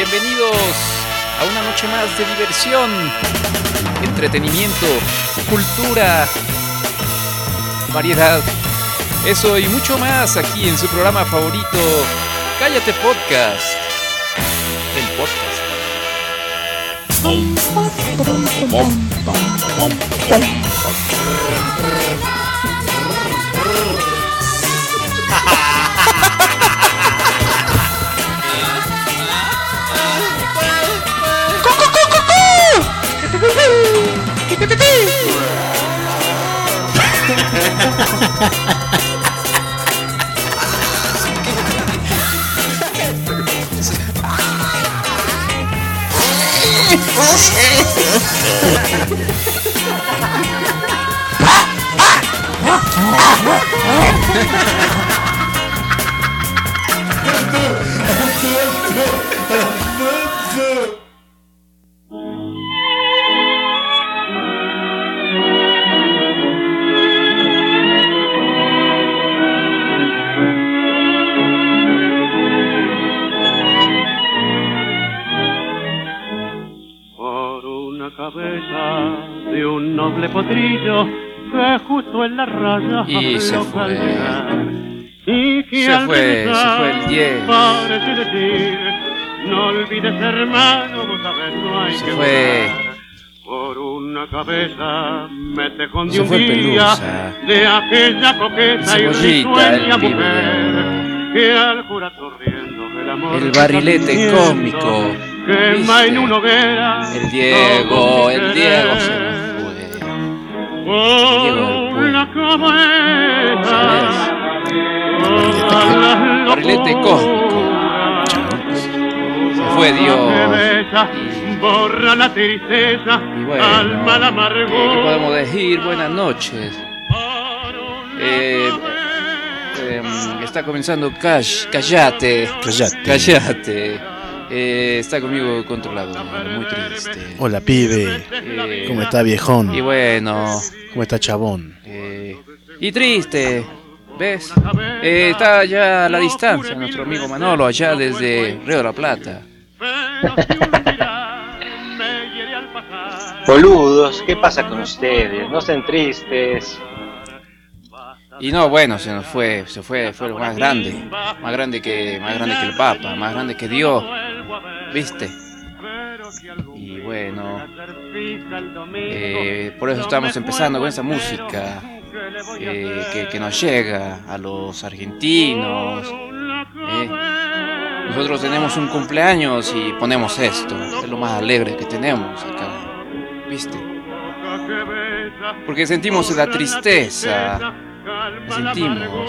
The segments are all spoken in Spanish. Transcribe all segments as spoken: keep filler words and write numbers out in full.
Bienvenidos a una noche más de diversión, entretenimiento, cultura, variedad, eso y mucho más aquí en su programa favorito, Cállate Podcast, el podcast. Potrillo que justo en la raya y se fue y que se fue se fue el diez parece decir no olvides hermano vos sabés no hay se que fue volar. Por una cabeza me te escondí se un fue día Pelusa, de aquella coqueta y risueña mujer que al jurado riendo el amor el barilete cómico, quema en una hoguera el Diego el Diego se nos fue. Por la cabeza, barilete cósmico, se fue Dios y, borra la tristeza, y bueno, alma la amargura. ¿qué podemos decir? Buenas noches. Eh, eh, está comenzando Cash, Cállate, Cállate. Cállate. Eh, está conmigo controlado, muy triste. Hola, pibe. Eh, ¿Cómo está, viejón? Y bueno, ¿Cómo está, chabón? eh, y triste, ¿ves? Eh, está ya a la distancia nuestro amigo Manolo, allá desde Río de la Plata. Boludos, ¿qué pasa con ustedes? No estén tristes. Y no, bueno, se nos fue, se fue, fue lo más grande, más grande que, más grande que el Papa, más grande que Dios, ¿viste? Y bueno, eh, por eso estamos empezando con esa música eh, que, que nos llega a los argentinos. eh. Nosotros tenemos un cumpleaños y ponemos esto, es lo más alegre que tenemos acá, ¿viste? Porque sentimos la tristeza. Lo sentimos.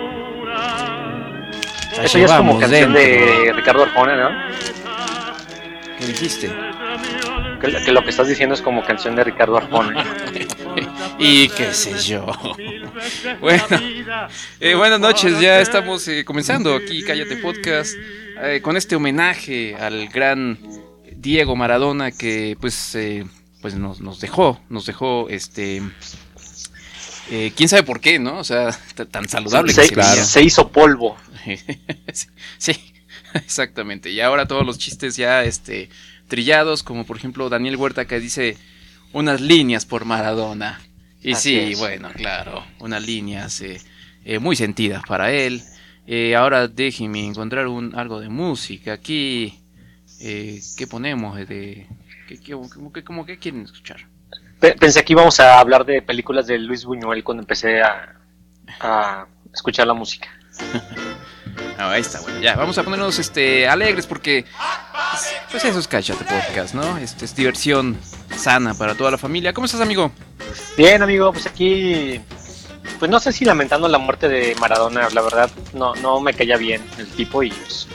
Eso ya es como canción de Ricardo Arjona, ¿no? ¿Qué dijiste? Que, que lo que estás diciendo es como canción de Ricardo Arjona. Y qué sé yo. Bueno, eh, buenas noches, ya estamos eh, comenzando aquí Cállate Podcast eh, con este homenaje al gran Diego Maradona que pues eh, pues nos, nos dejó, nos dejó este eh, quién sabe por qué, ¿no? O sea, t- tan saludable se, que se veía. Se hizo polvo. sí, sí, exactamente. Y ahora todos los chistes ya este trillados, como por ejemplo Daniel Huerta que dice unas líneas por Maradona. Y Así sí, es. bueno, claro, unas líneas eh, eh, muy sentidas para él. Eh, ahora déjenme encontrar un algo de música aquí. Eh, ¿Qué ponemos? De, ¿qué, qué, como, que, como que quieren escuchar? Pensé que íbamos a hablar de películas de Luis Buñuel cuando empecé a, a escuchar la música. No, ahí está, bueno, ya, vamos a ponernos este alegres porque pues eso es Cállate Podcast, ¿no? Este es diversión sana para toda la familia. ¿Cómo estás, amigo? Bien, amigo, pues aquí, pues no sé si lamentando la muerte de Maradona, la verdad, no, no me caía bien el tipo y pues,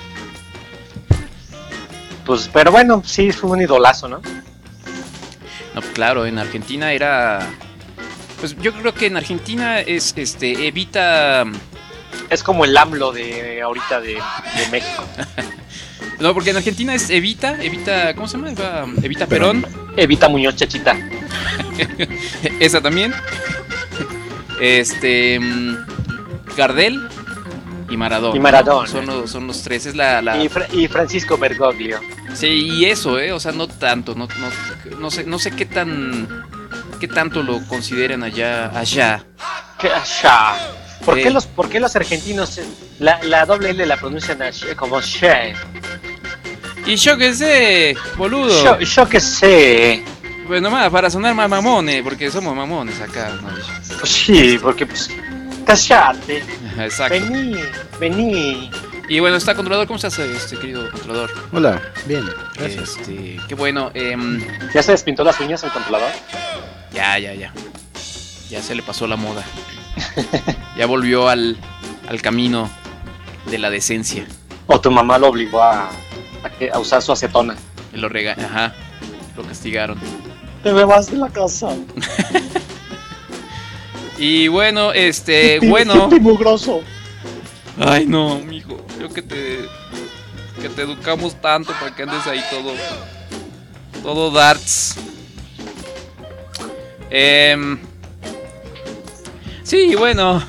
pues, pero bueno, sí fue un idolazo, ¿no? No, pues claro, en Argentina era, pues yo creo que en Argentina es, este, evita. Es como el AMLO de ahorita de, de México. No, porque en Argentina es Evita, Evita, ¿cómo se llama? Evita, Evita Perón. Evita Muñoz Chachita. Esa también. Este, Gardel y Maradona. Y Maradona. Son los, son los tres, es la... la... Y, Fra- y Francisco Bergoglio. Sí, y eso, ¿eh? O sea, no tanto, no, no, no sé, no sé qué tan, qué tanto lo consideran allá, allá. ¿Qué allá? ¿Por, Eh. qué los, ¿Por qué los argentinos eh, la, la doble L la pronuncian así, como che? Y yo qué sé, boludo. Yo, yo qué sé. Pues nomás, para sonar más mamones, porque somos mamones acá, ¿no? Pues sí, porque pues callate. Exacto. Vení, vení. Y bueno, está controlador, ¿cómo estás, este querido controlador? Hola, bien, gracias. Este, qué bueno, em, ¿Ya se despintó las uñas el controlador? ya, ya, ya. Ya se le pasó la moda. Ya volvió al, al camino de la decencia. ¿O tu mamá lo obligó a, a, que- a usar su acetona? Y lo rega, ajá, lo castigaron. Te me vas de la casa. Y bueno, este, bueno. mugroso. Ay, no, mijo, yo que te que te educamos tanto para que andes ahí todo todo darts. Em, sí, bueno.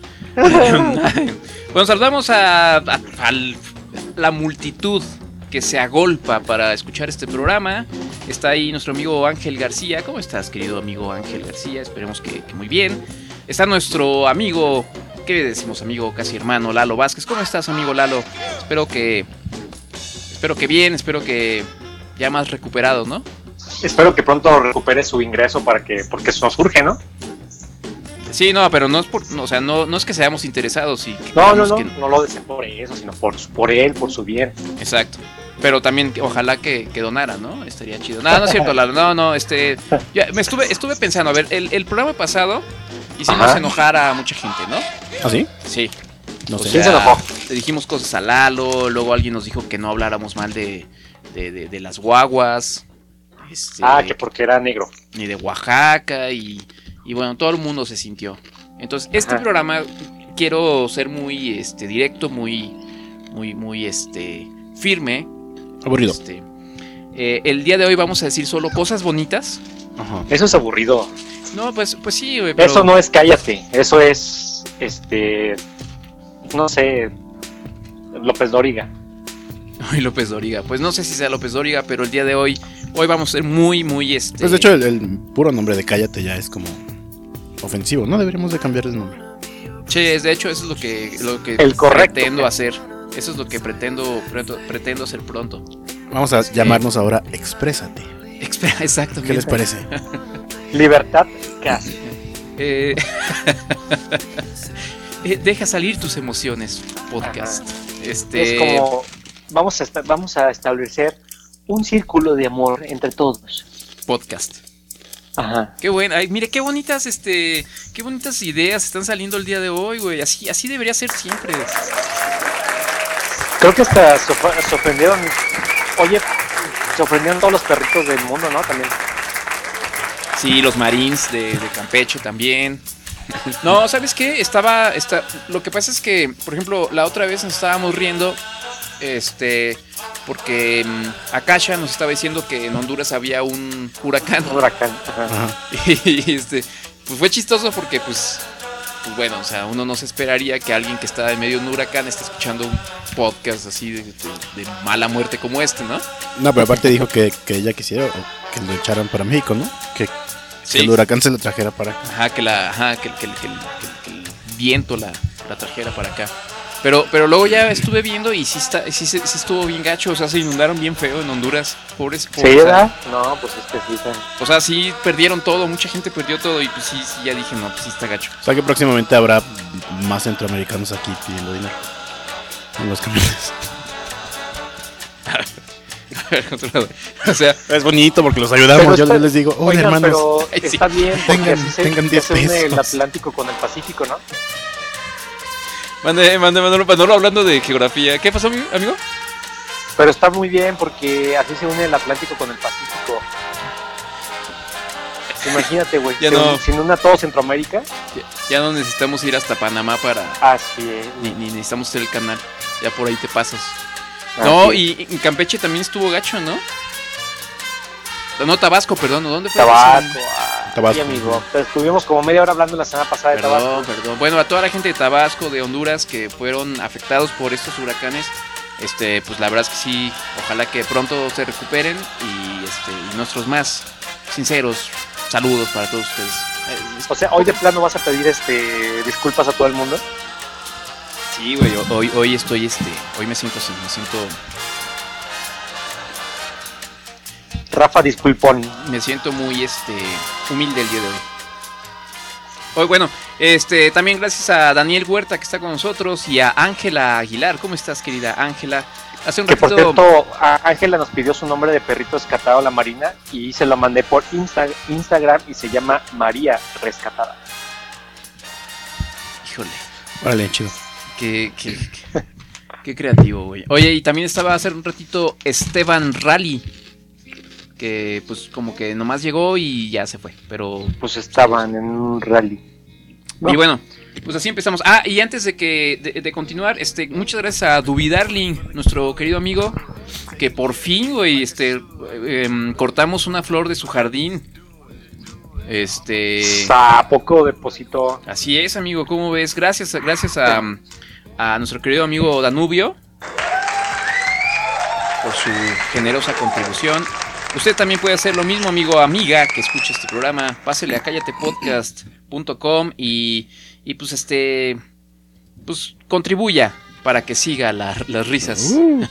Bueno, saludamos a, a, a la multitud que se agolpa para escuchar este programa. Está ahí nuestro amigo Ángel García. ¿Cómo estás, querido amigo Ángel García? Esperemos que, que muy bien. Está nuestro amigo, ¿qué le decimos, amigo casi hermano, Lalo Vázquez? ¿Cómo estás, amigo Lalo? Espero que espero que bien, espero que ya más recuperado, ¿no? Espero que pronto recupere su ingreso para que, porque eso nos urge, ¿no? Sí, no, pero no es por, no, o sea, no, no es que seamos interesados y que No, no, queramos no, que- no lo deseo por eso, sino por, por él, por su bien. Exacto. Pero también que- ojalá que, que donara, ¿no? Estaría chido. No, no es cierto, Lalo. No, no, este. Ya me estuve, estuve pensando, a ver, el, el programa pasado hicimos Ajá. enojar a mucha gente, ¿no? ¿Ah, sí? Sí. No O sé. ¿Quién sea, se enojó? le dijimos cosas a Lalo, luego alguien nos dijo que no habláramos mal de, de, de, de las guaguas. Este, Ah, que porque era negro. ni de Oaxaca y, y bueno, todo el mundo se sintió. Entonces, este Ajá. programa quiero ser muy este directo, muy muy muy este firme. Aburrido. Este, eh, el día de hoy vamos a decir solo cosas bonitas. Ajá. Eso es aburrido. No, pues pues sí, güey, pero Eso no es cállate. Eso es, este, no sé, López Dóriga. Ay, López Dóriga. Pues no sé si sea López Dóriga, pero el día de hoy hoy vamos a ser muy muy este Pues de hecho el, el puro nombre de Cállate ya es como ofensivo, ¿no? Deberíamos de cambiar el nombre. che, de hecho eso es lo que lo que El correcto. pretendo hacer. Eso es lo que pretendo pretendo, pretendo hacer pronto. Vamos a llamarnos ahora Exprésate. Espera, exactamente. ¿Qué les parece? Libertad casi. Eh, eh, deja salir tus emociones, podcast. Este, Es como, vamos a, esta- vamos a establecer un círculo de amor entre todos. podcast. Ajá. Qué bueno, ay, mire qué bonitas, este, qué bonitas ideas están saliendo el día de hoy, güey. Así, así debería ser siempre. Creo que hasta se, of- se ofendieron. Oye, se ofendieron todos los perritos del mundo, ¿no? También. Sí, los Marines de, de Campeche también. No, ¿sabes qué? Estaba, está, lo que pasa es que, por ejemplo, la otra vez nos estábamos riendo, este, porque mm, Akasha nos estaba diciendo que en Honduras había un huracán. Un huracán. Ajá. Ajá. Y este, pues fue chistoso porque, pues, pues bueno, o sea, uno no se esperaría que alguien que está en medio de un huracán esté escuchando un podcast así de, de- de mala muerte como este, ¿no? No, pero aparte dijo que, que ella quisiera o que lo echaran para México, ¿no? Que, que el huracán se lo trajera para acá. Ajá, que la, ajá, que, que- que- que- que el viento la, la trajera para acá. Pero, pero luego ya estuve viendo y sí está, sí, se- sí estuvo bien gacho, o sea, se inundaron bien feo en Honduras, pobres, ¿Sí, pobres. verdad? No, pues es que sí. está- O sea, sí perdieron todo, mucha gente perdió todo y pues sí, sí ya dije, no, pues sí está gacho. O sea que próximamente habrá más centroamericanos aquí pidiendo dinero en los camiones. A ver, controlador. O sea, Es bonito porque los ayudamos. Pero Yo está- les digo, oye, Oigan, hermanos, pero Ay, sí. está bien porque Tengan- así se, tengan ya diez se une el pesos. Atlántico con el Pacífico, ¿no? mande, mande, Manolo, Manolo hablando de geografía. ¿Qué pasó, amigo? amigo? Pero está muy bien porque así se une el Atlántico con el Pacífico. Imagínate, güey. Ya se no. un- Se une a todo Centroamérica. Ya, ya no necesitamos ir hasta Panamá para... Así es. Ni, ni necesitamos hacer el canal. Ya por ahí te pasas. Así No, es. y en Campeche también estuvo gacho, ¿no? No, Tabasco, perdón. ¿Dónde fue? Tabasco. ah, Tabasco. Sí, amigo. Pero estuvimos como media hora hablando la semana pasada de Perdón, Tabasco. perdón. Bueno, a toda la gente de Tabasco, de Honduras, que fueron afectados por estos huracanes, este, pues la verdad es que sí, ojalá que pronto se recuperen y, este, y nuestros más sinceros saludos para todos ustedes. O sea, hoy de plano vas a pedir este disculpas a todo el mundo. Sí, güey, hoy, hoy estoy, este, hoy me siento así, me siento... Rafa disculpón. Me siento muy, este, humilde el día de hoy. Hoy, bueno, este, también gracias a Daniel Huerta que está con nosotros y a Ángela Aguilar. ¿Cómo estás, querida Ángela? Hace un que ratito... por cierto, Ángela nos pidió su nombre de perrito rescatado a la Marina y se lo mandé por Insta Instagram y se llama María Rescatada. Híjole. Vale, chido. Qué, qué, qué, qué creativo, güey. Oye, y también estaba hace un ratito Esteban Rally, que pues como que nomás llegó y ya se fue, pero... Pues estaban en un rally. Y bueno, pues así empezamos. Ah, y antes de que de, de continuar, este, muchas gracias a Duby Darling, nuestro querido amigo, que por fin, güey, este, eh, cortamos una flor de su jardín. Este... ¿A poco depositó? Así es, amigo, ¿cómo ves? Gracias, gracias a, a nuestro querido amigo Danubio por su generosa contribución. Usted también puede hacer lo mismo, amigo, amiga, que escucha este programa. Pásele a cállate podcast punto com y, y pues este, pues contribuya para que siga la, las risas. Uh.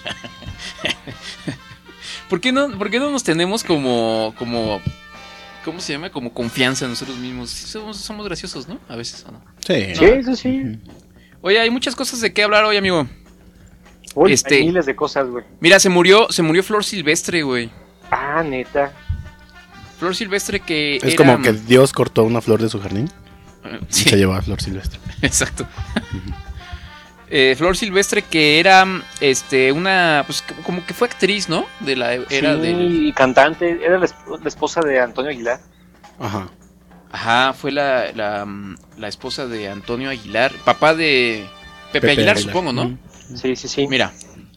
¿Por qué no, por qué no nos tenemos como, como, ¿cómo se llama? Como confianza en nosotros mismos. Somos, somos graciosos, ¿no? A veces, ¿o no? Sí, sí, eso sí. Oye, hay muchas cosas de qué hablar hoy, amigo. Uy, este, hay miles de cosas, güey. Mira, se murió, se murió Flor Silvestre, güey. Ah, neta. Flor Silvestre que es era... como que Dios cortó una flor de su jardín. Sí. Y se llevó a Flor Silvestre. Exacto. eh, Flor Silvestre que era este una pues como que fue actriz, ¿no? De la era sí, del... y cantante, era la, esp- la esposa de Antonio Aguilar. Ajá. Ajá, fue la, la, la esposa de Antonio Aguilar, papá de Pepe, Pepe Aguilar, Aguilar, supongo, ¿no? Mm. Sí, sí, sí. Mira.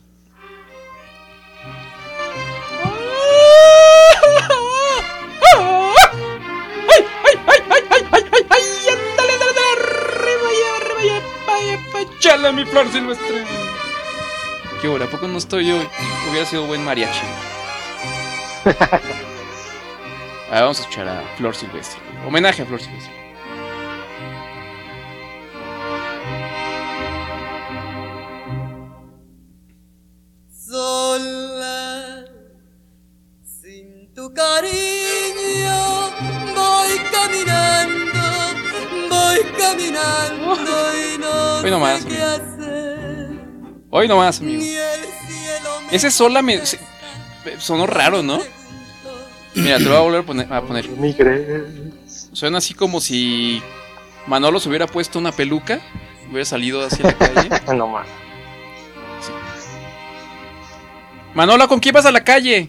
¡Chala, mi Flor Silvestre! ¿Qué hora? ¿A poco no estoy yo? Hubiera sido buen mariachi. Ah, vamos a escuchar a Flor Silvestre. Homenaje a Flor Silvestre. Sola, sin tu cariño, voy caminando, voy caminando y no Hoy no más, sé qué hacer. Hoy no más, amigo. Ese sola me, se, sonó raro, ¿no? Mira, te lo voy a volver a poner. A poner. Suena así como si Manolo se hubiera puesto una peluca, hubiera salido hacia la calle. No más. Sí. Manolo, ¿con quién vas a la calle?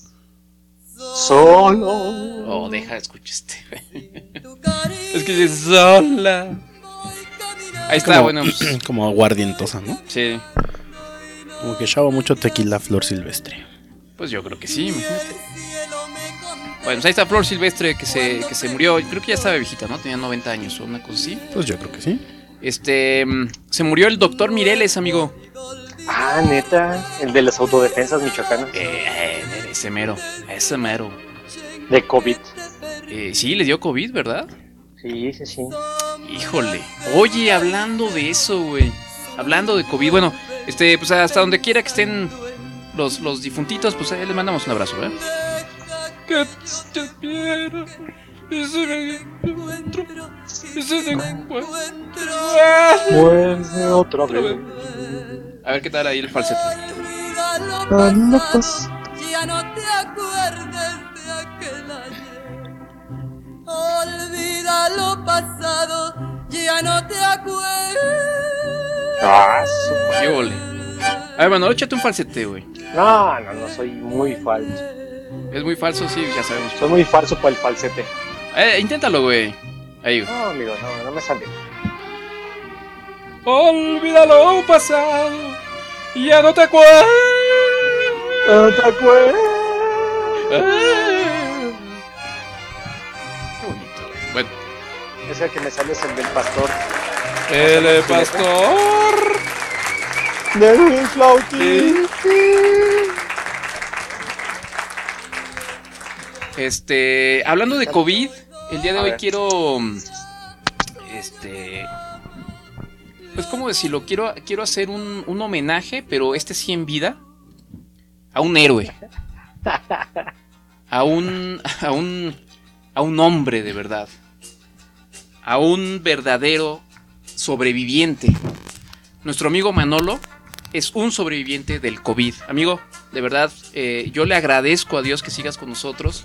Solo. Oh, deja, escucha este. Es que dice sola. Ahí está, como, bueno. Pues, como aguardientosa, ¿no? Sí. Como que echaba mucho tequila Flor Silvestre. Pues yo creo que sí, imagínate. Bueno, pues ahí está Flor Silvestre que se, que se murió. Creo que ya estaba viejita, ¿no? Tenía noventa años o una cosa así. Pues yo creo que sí. Este. Se murió el doctor Mireles, amigo. Ah, neta. El de las autodefensas michoacanas. Eh, eh, ese mero. Ese mero. De COVID. Eh, sí, le dio COVID, ¿verdad? Sí, sí, sí. Híjole. Oye, hablando de eso, güey. Hablando de COVID, bueno, este, pues hasta donde quiera que estén los, los difuntitos, pues eh, les mandamos un abrazo, ¿eh? Que te espero, ese encuentro, ese encuentro. Vuelve otra vez. A ver qué tal ahí el falsete. Ya no te acuerdes de aquel ayer. Olvida lo pasado, ya no te acuerdes. Ah, qué ole. A ver, bueno, échate un falsete, güey. No, no, no, soy muy falso. Es muy falso, sí, ya sabemos. Soy muy falso para el falsete. Eh, inténtalo, güey. Ahí, güey. No, amigo, no, no me sale. Olvida lo pasado, ya no te acuerdas. No te acuerdas. Eh. Qué bonito, güey. Bueno. Ese que me sale es el del pastor. El pastor. de mi flautín. Este, hablando de COVID, el día de A hoy ver. quiero, este, pues cómo decirlo, quiero, quiero hacer un, un homenaje, pero este sí en vida, a un héroe, a un, a un, a un hombre de verdad, a un verdadero sobreviviente. Nuestro amigo Manolo es un sobreviviente del COVID. Amigo, de verdad, eh, yo le agradezco a Dios que sigas con nosotros.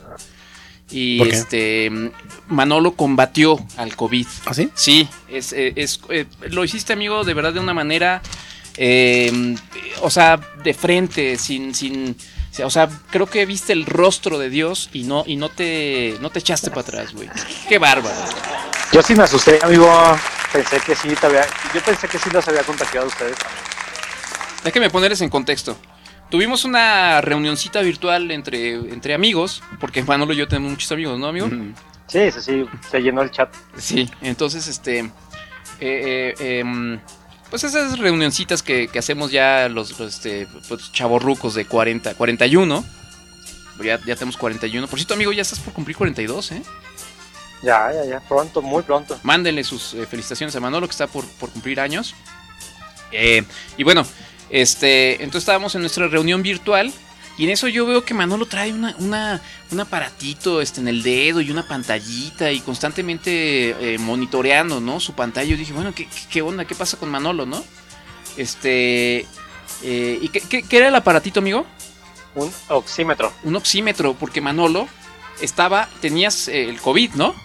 Y ¿Por qué? este Manolo combatió al COVID. ¿Ah, sí? Sí, es, eh, es, eh, lo hiciste, amigo, de verdad de una manera, eh, o sea, de frente, sin, sin, o sea, creo que viste el rostro de Dios y no, y no te, no te echaste para atrás, güey. Qué bárbaro. Yo sí me asusté, amigo. Pensé que sí te había... Yo pensé que sí los había contagiado a ustedes también. Déjame ponerles en contexto. Tuvimos una reunioncita virtual entre, entre amigos, porque Manolo y yo tenemos muchos amigos, ¿no, amigo? Mm. Sí, sí, sí. Se llenó el chat. Sí, entonces, este, eh, eh, em, pues esas reunioncitas que, que hacemos ya los, los este, pues, chavorrucos de cuarenta, cuarenta y uno, ya, ya tenemos cuarenta y uno. Por cierto, amigo, ya estás por cumplir cuarenta y dos, ¿eh? Ya, ya, ya. Pronto, muy pronto. Mándenle sus eh, felicitaciones a Manolo, que está por, por cumplir años. Eh, y bueno, este, entonces estábamos en nuestra reunión virtual. Y en eso yo veo que Manolo trae una, una, un aparatito este, en el dedo y una pantallita y constantemente eh, monitoreando, ¿no? Su pantalla. Yo dije, bueno, ¿qué, qué, qué onda? ¿Qué pasa con Manolo, no? Este, eh, ¿y qué, qué, qué era el aparatito, amigo? Un oxímetro. Un oxímetro, porque Manolo estaba, tenías eh, el COVID, ¿no?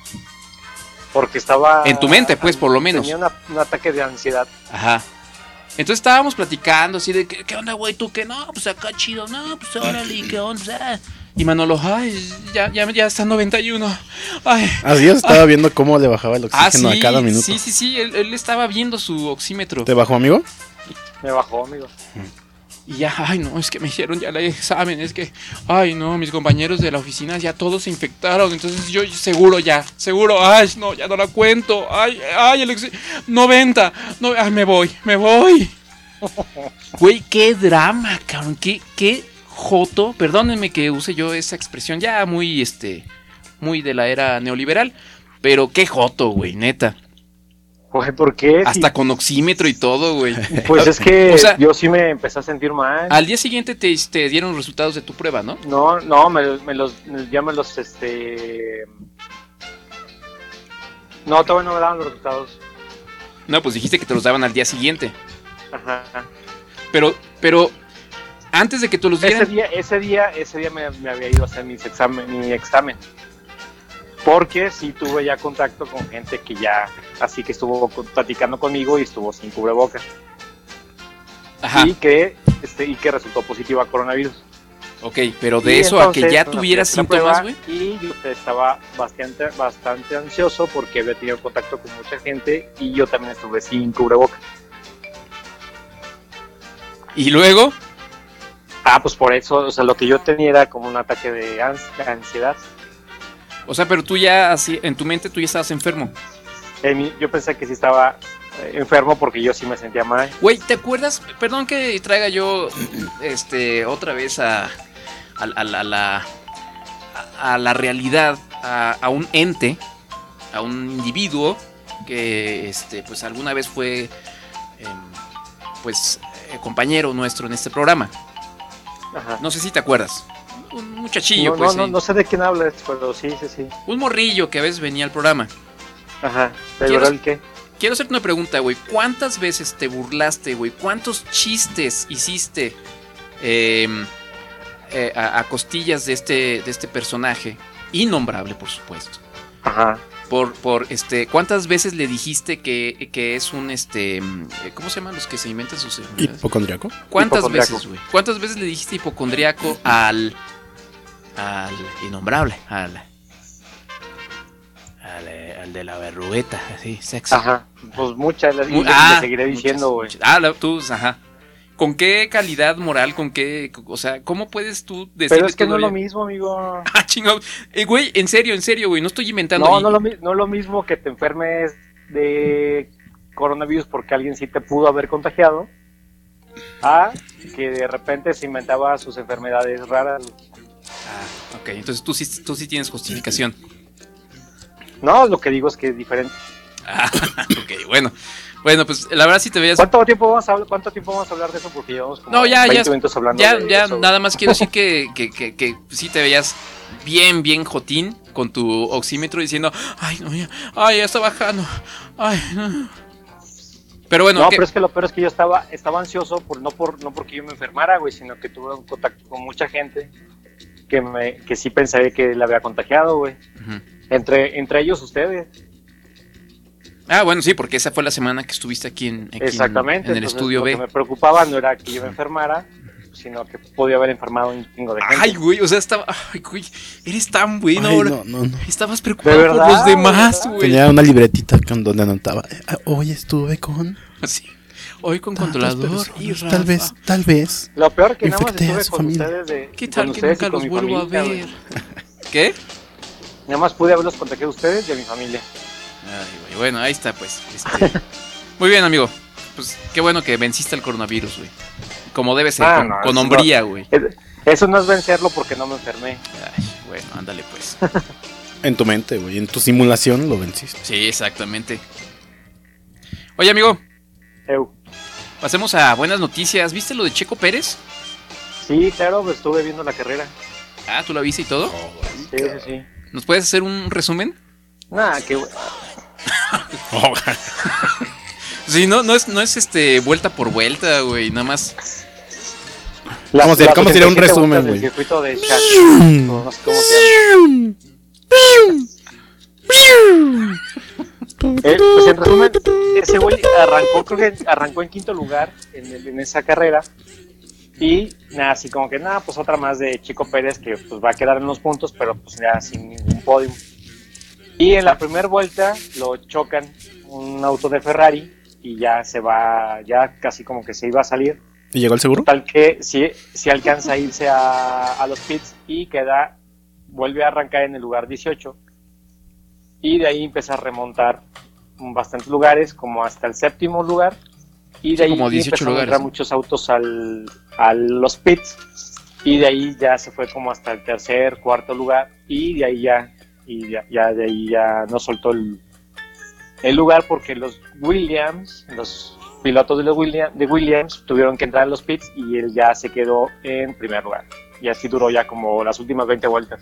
Porque estaba... En tu mente, pues, por lo menos. Tenía una- un ataque de ansiedad. Ajá. Entonces estábamos platicando así de, ¿qué, qué onda, güey? ¿Tú qué? No, pues acá chido, no, pues órale, ¿qué onda? Y Manolo, ay, ya, ya, ya está noventa y uno. Ay. Así yo estaba viendo cómo le bajaba el Ah, oxígeno sí, a cada minuto. sí, sí, sí, él, él estaba viendo su oxímetro. ¿Te bajó, amigo? Me bajó, amigo. Y ya, ay, no, es que me hicieron ya el examen, es que, ay, no, mis compañeros de la oficina ya todos se infectaron, entonces yo seguro ya, seguro, ay, no, ya no la cuento, ay, ay, el ex- noventa, no, ay, me voy, me voy. Güey, qué drama, cabrón, qué, qué joto, perdónenme que use yo esa expresión ya muy, este, muy de la era neoliberal, pero qué joto, güey, neta. Güey, ¿por qué? Hasta con oxímetro y todo, güey. Sí, pues es que O sea, yo sí me empecé a sentir mal. Al día siguiente te, te dieron los resultados de tu prueba, ¿no? No, no, me, me los, ya me los, este... No, todavía no me daban los resultados. No, pues dijiste que te los daban al día siguiente. Ajá. Pero, pero, antes de que te los Ese dieran... día, ese día, ese día me, me había ido a hacer mis examen, mi examen. Porque sí tuve ya contacto con gente que ya, así que estuvo con- platicando conmigo y estuvo sin cubrebocas. Ajá, Y que, este, y que resultó positivo a coronavirus. ok, pero de Y eso a que entonces, ya pues, tuvieras me fui a síntomas, hacer güey. la prueba. Y yo estaba bastante, bastante ansioso porque había tenido contacto con mucha gente y yo también estuve sin cubrebocas. Y luego, Ah, pues por eso, o sea, lo que yo tenía era como un ataque de ans- ansiedad. o sea, pero tú ya así, en tu mente tú ya estabas enfermo. En mi- yo pensé que sí estaba eh, enfermo porque yo sí me sentía mal. Güey, ¿te acuerdas? Perdón que traiga yo, este, otra vez a, a, a la, a la, a- a la realidad, a, a un ente, a un individuo que, este, pues alguna vez fue, em, pues, eh, compañero nuestro en este programa. Ajá. No sé si te acuerdas. Un muchachillo, No, pues, no, no, sí. no sé de quién hablas, pero sí, sí, sí. Un morrillo que a veces venía al programa. Ajá. ¿De ¿Quieres- verdad el qué? Quiero hacerte una pregunta, güey. ¿Cuántas veces te burlaste, güey? ¿Cuántos chistes hiciste eh, eh, a, a costillas de este, de este personaje? Innombrable, por supuesto. Ajá. Por, por este, ¿cuántas veces le dijiste que, que es un este, mm, ¿cómo se llaman los que se inventan sus enfermedades? ¿Hipocondriaco? ¿Cuántas Hipocondriaco. veces, güey? ¿Cuántas veces le dijiste hipocondriaco al al innombrable, al al, eh, al de la verrugueta, así, sexy? Ajá. Pues muchas, le, Mu- le- ah, le seguiré muchas, diciendo, güey. muchas. Ah, la- tú, ajá. ¿Con qué calidad moral, con qué, o sea, cómo puedes tú decirle Pero es que no es lo todavía? mismo, amigo. Ah, chingado. Eh, güey, en serio, en serio, güey, no estoy inventando. No, Y- no, lo, mi- no lo mismo que te enfermes de coronavirus porque alguien sí te pudo haber contagiado a que de repente se inventaba sus enfermedades raras. Ah, ok, entonces tú sí, tú sí tienes justificación. No, lo que digo es que es diferente. Ah, ok, bueno. Bueno, pues la verdad sí te veías... ¿Cuánto tiempo vamos a hablar, cuánto tiempo vamos a hablar de eso? Porque llevamos como No, ya, veinte ya, minutos hablando ya, de ya, eso. nada más quiero decir que, que, que, que sí te veías bien, bien jotín con tu oxímetro diciendo, ay, no, ya, ay, ya está bajando, ay, no. Pero bueno, no, ¿qué? pero es que lo peor es que yo estaba, estaba ansioso, por, no, por, no porque yo me enfermara, güey, sino que tuve un contacto con mucha gente que, me, que sí pensé que la había contagiado, güey. Uh-huh. Entre, entre ellos ustedes. Ah, bueno, sí, porque esa fue la semana que estuviste aquí en, aquí Exactamente. en, en el Entonces, estudio lo B. Lo que me preocupaba no era que yo me enfermara, sino que podía haber enfermado un chingo de gente. Ay, güey, o sea, estaba... Ay, güey, eres tan bueno Ay, ahora. no, no, no. Estabas preocupado ¿De verdad? por los demás, ¿De verdad? güey. Tenía una libretita con donde anotaba. "Ah, hoy estuve con Sí. Hoy con tantas controlador y personas, Rafa. tal vez, tal vez. Lo peor que nada más Infecté a estuve su con familia. ustedes de... ¿Qué con tal que ustedes y nunca con los mi vuelvo a familia, ver? güey. ¿Qué? Nada más pude haberlos contagiado a ustedes y a mi familia. Ay, güey, bueno, ahí está, pues. Este... Muy bien, amigo. Pues qué bueno que venciste el coronavirus, güey. Como debe ser, Ah, con, no, con eso hombría, no. güey. Es- Eso no es vencerlo porque no me enfermé. Ay, bueno, ándale, pues. En tu mente, güey. En tu simulación lo venciste. Sí, exactamente. Oye, amigo, Eu. pasemos a buenas noticias. ¿Viste lo de Checo Pérez? Sí, claro, pues, estuve viendo la carrera. Ah, ¿tú la viste y todo? Sí, sí, sí. ¿Nos puedes hacer un resumen? Nada, que Oh, Sí, no, no es, no es este vuelta por vuelta, güey, nada más. Las- ¿Cómo se- las cómo sería un ochenta y siete resumen, vueltas del güey? circuito de Chaco. No, no sé cómo se llama. Eh, pues en resumen, ese güey arrancó, creo que arrancó en quinto lugar en, el- en esa carrera. Y nada, así como que nada, pues otra más de Checo Pérez que pues va a quedar en los puntos, pero pues ya sin ningún podio. Y en la primera vuelta lo chocan un auto de Ferrari y ya se va, ya casi como que se iba a salir. ¿Y llegó el seguro? Tal que si, si alcanza a irse a, a los pits y queda, vuelve a arrancar en el lugar dieciocho. Y de ahí empieza a remontar bastantes lugares, como hasta el séptimo lugar. Y de Sí, ahí como dieciocho empezaron a lugares, entrar ¿no? muchos autos al, a los pits. Y de ahí ya se fue como hasta el tercer, cuarto lugar. Y de ahí ya, y ya, ya de ahí ya no soltó el, el lugar porque los Williams, los pilotos de los Williams, de Williams tuvieron que entrar a los pits y él ya se quedó en primer lugar. Y así duró ya como las últimas veinte vueltas.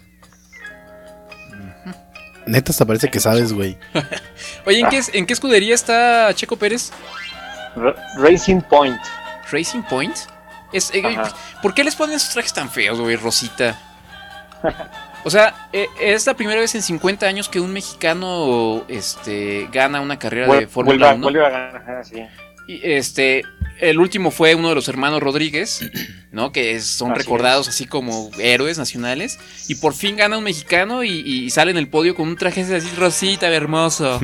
Neta, hasta parece que sabes, güey. Oye, ¿en qué, ¿en qué escudería está Checo Pérez? R- Racing Point. ¿Racing Point? Es, eh, Ajá. ¿Por qué les ponen esos trajes tan feos, güey, Rosita? O sea, eh, es la primera vez en cincuenta años que un mexicano este, gana una carrera de Vuel- Fórmula vuelve, a- uno. vuelve a ganar, ajá, sí. Y este, el último fue uno de los hermanos Rodríguez, ¿no? Que son Así recordados así como héroes nacionales. Y por fin gana un mexicano y, y sale en el podio con un traje así rosita, hermoso.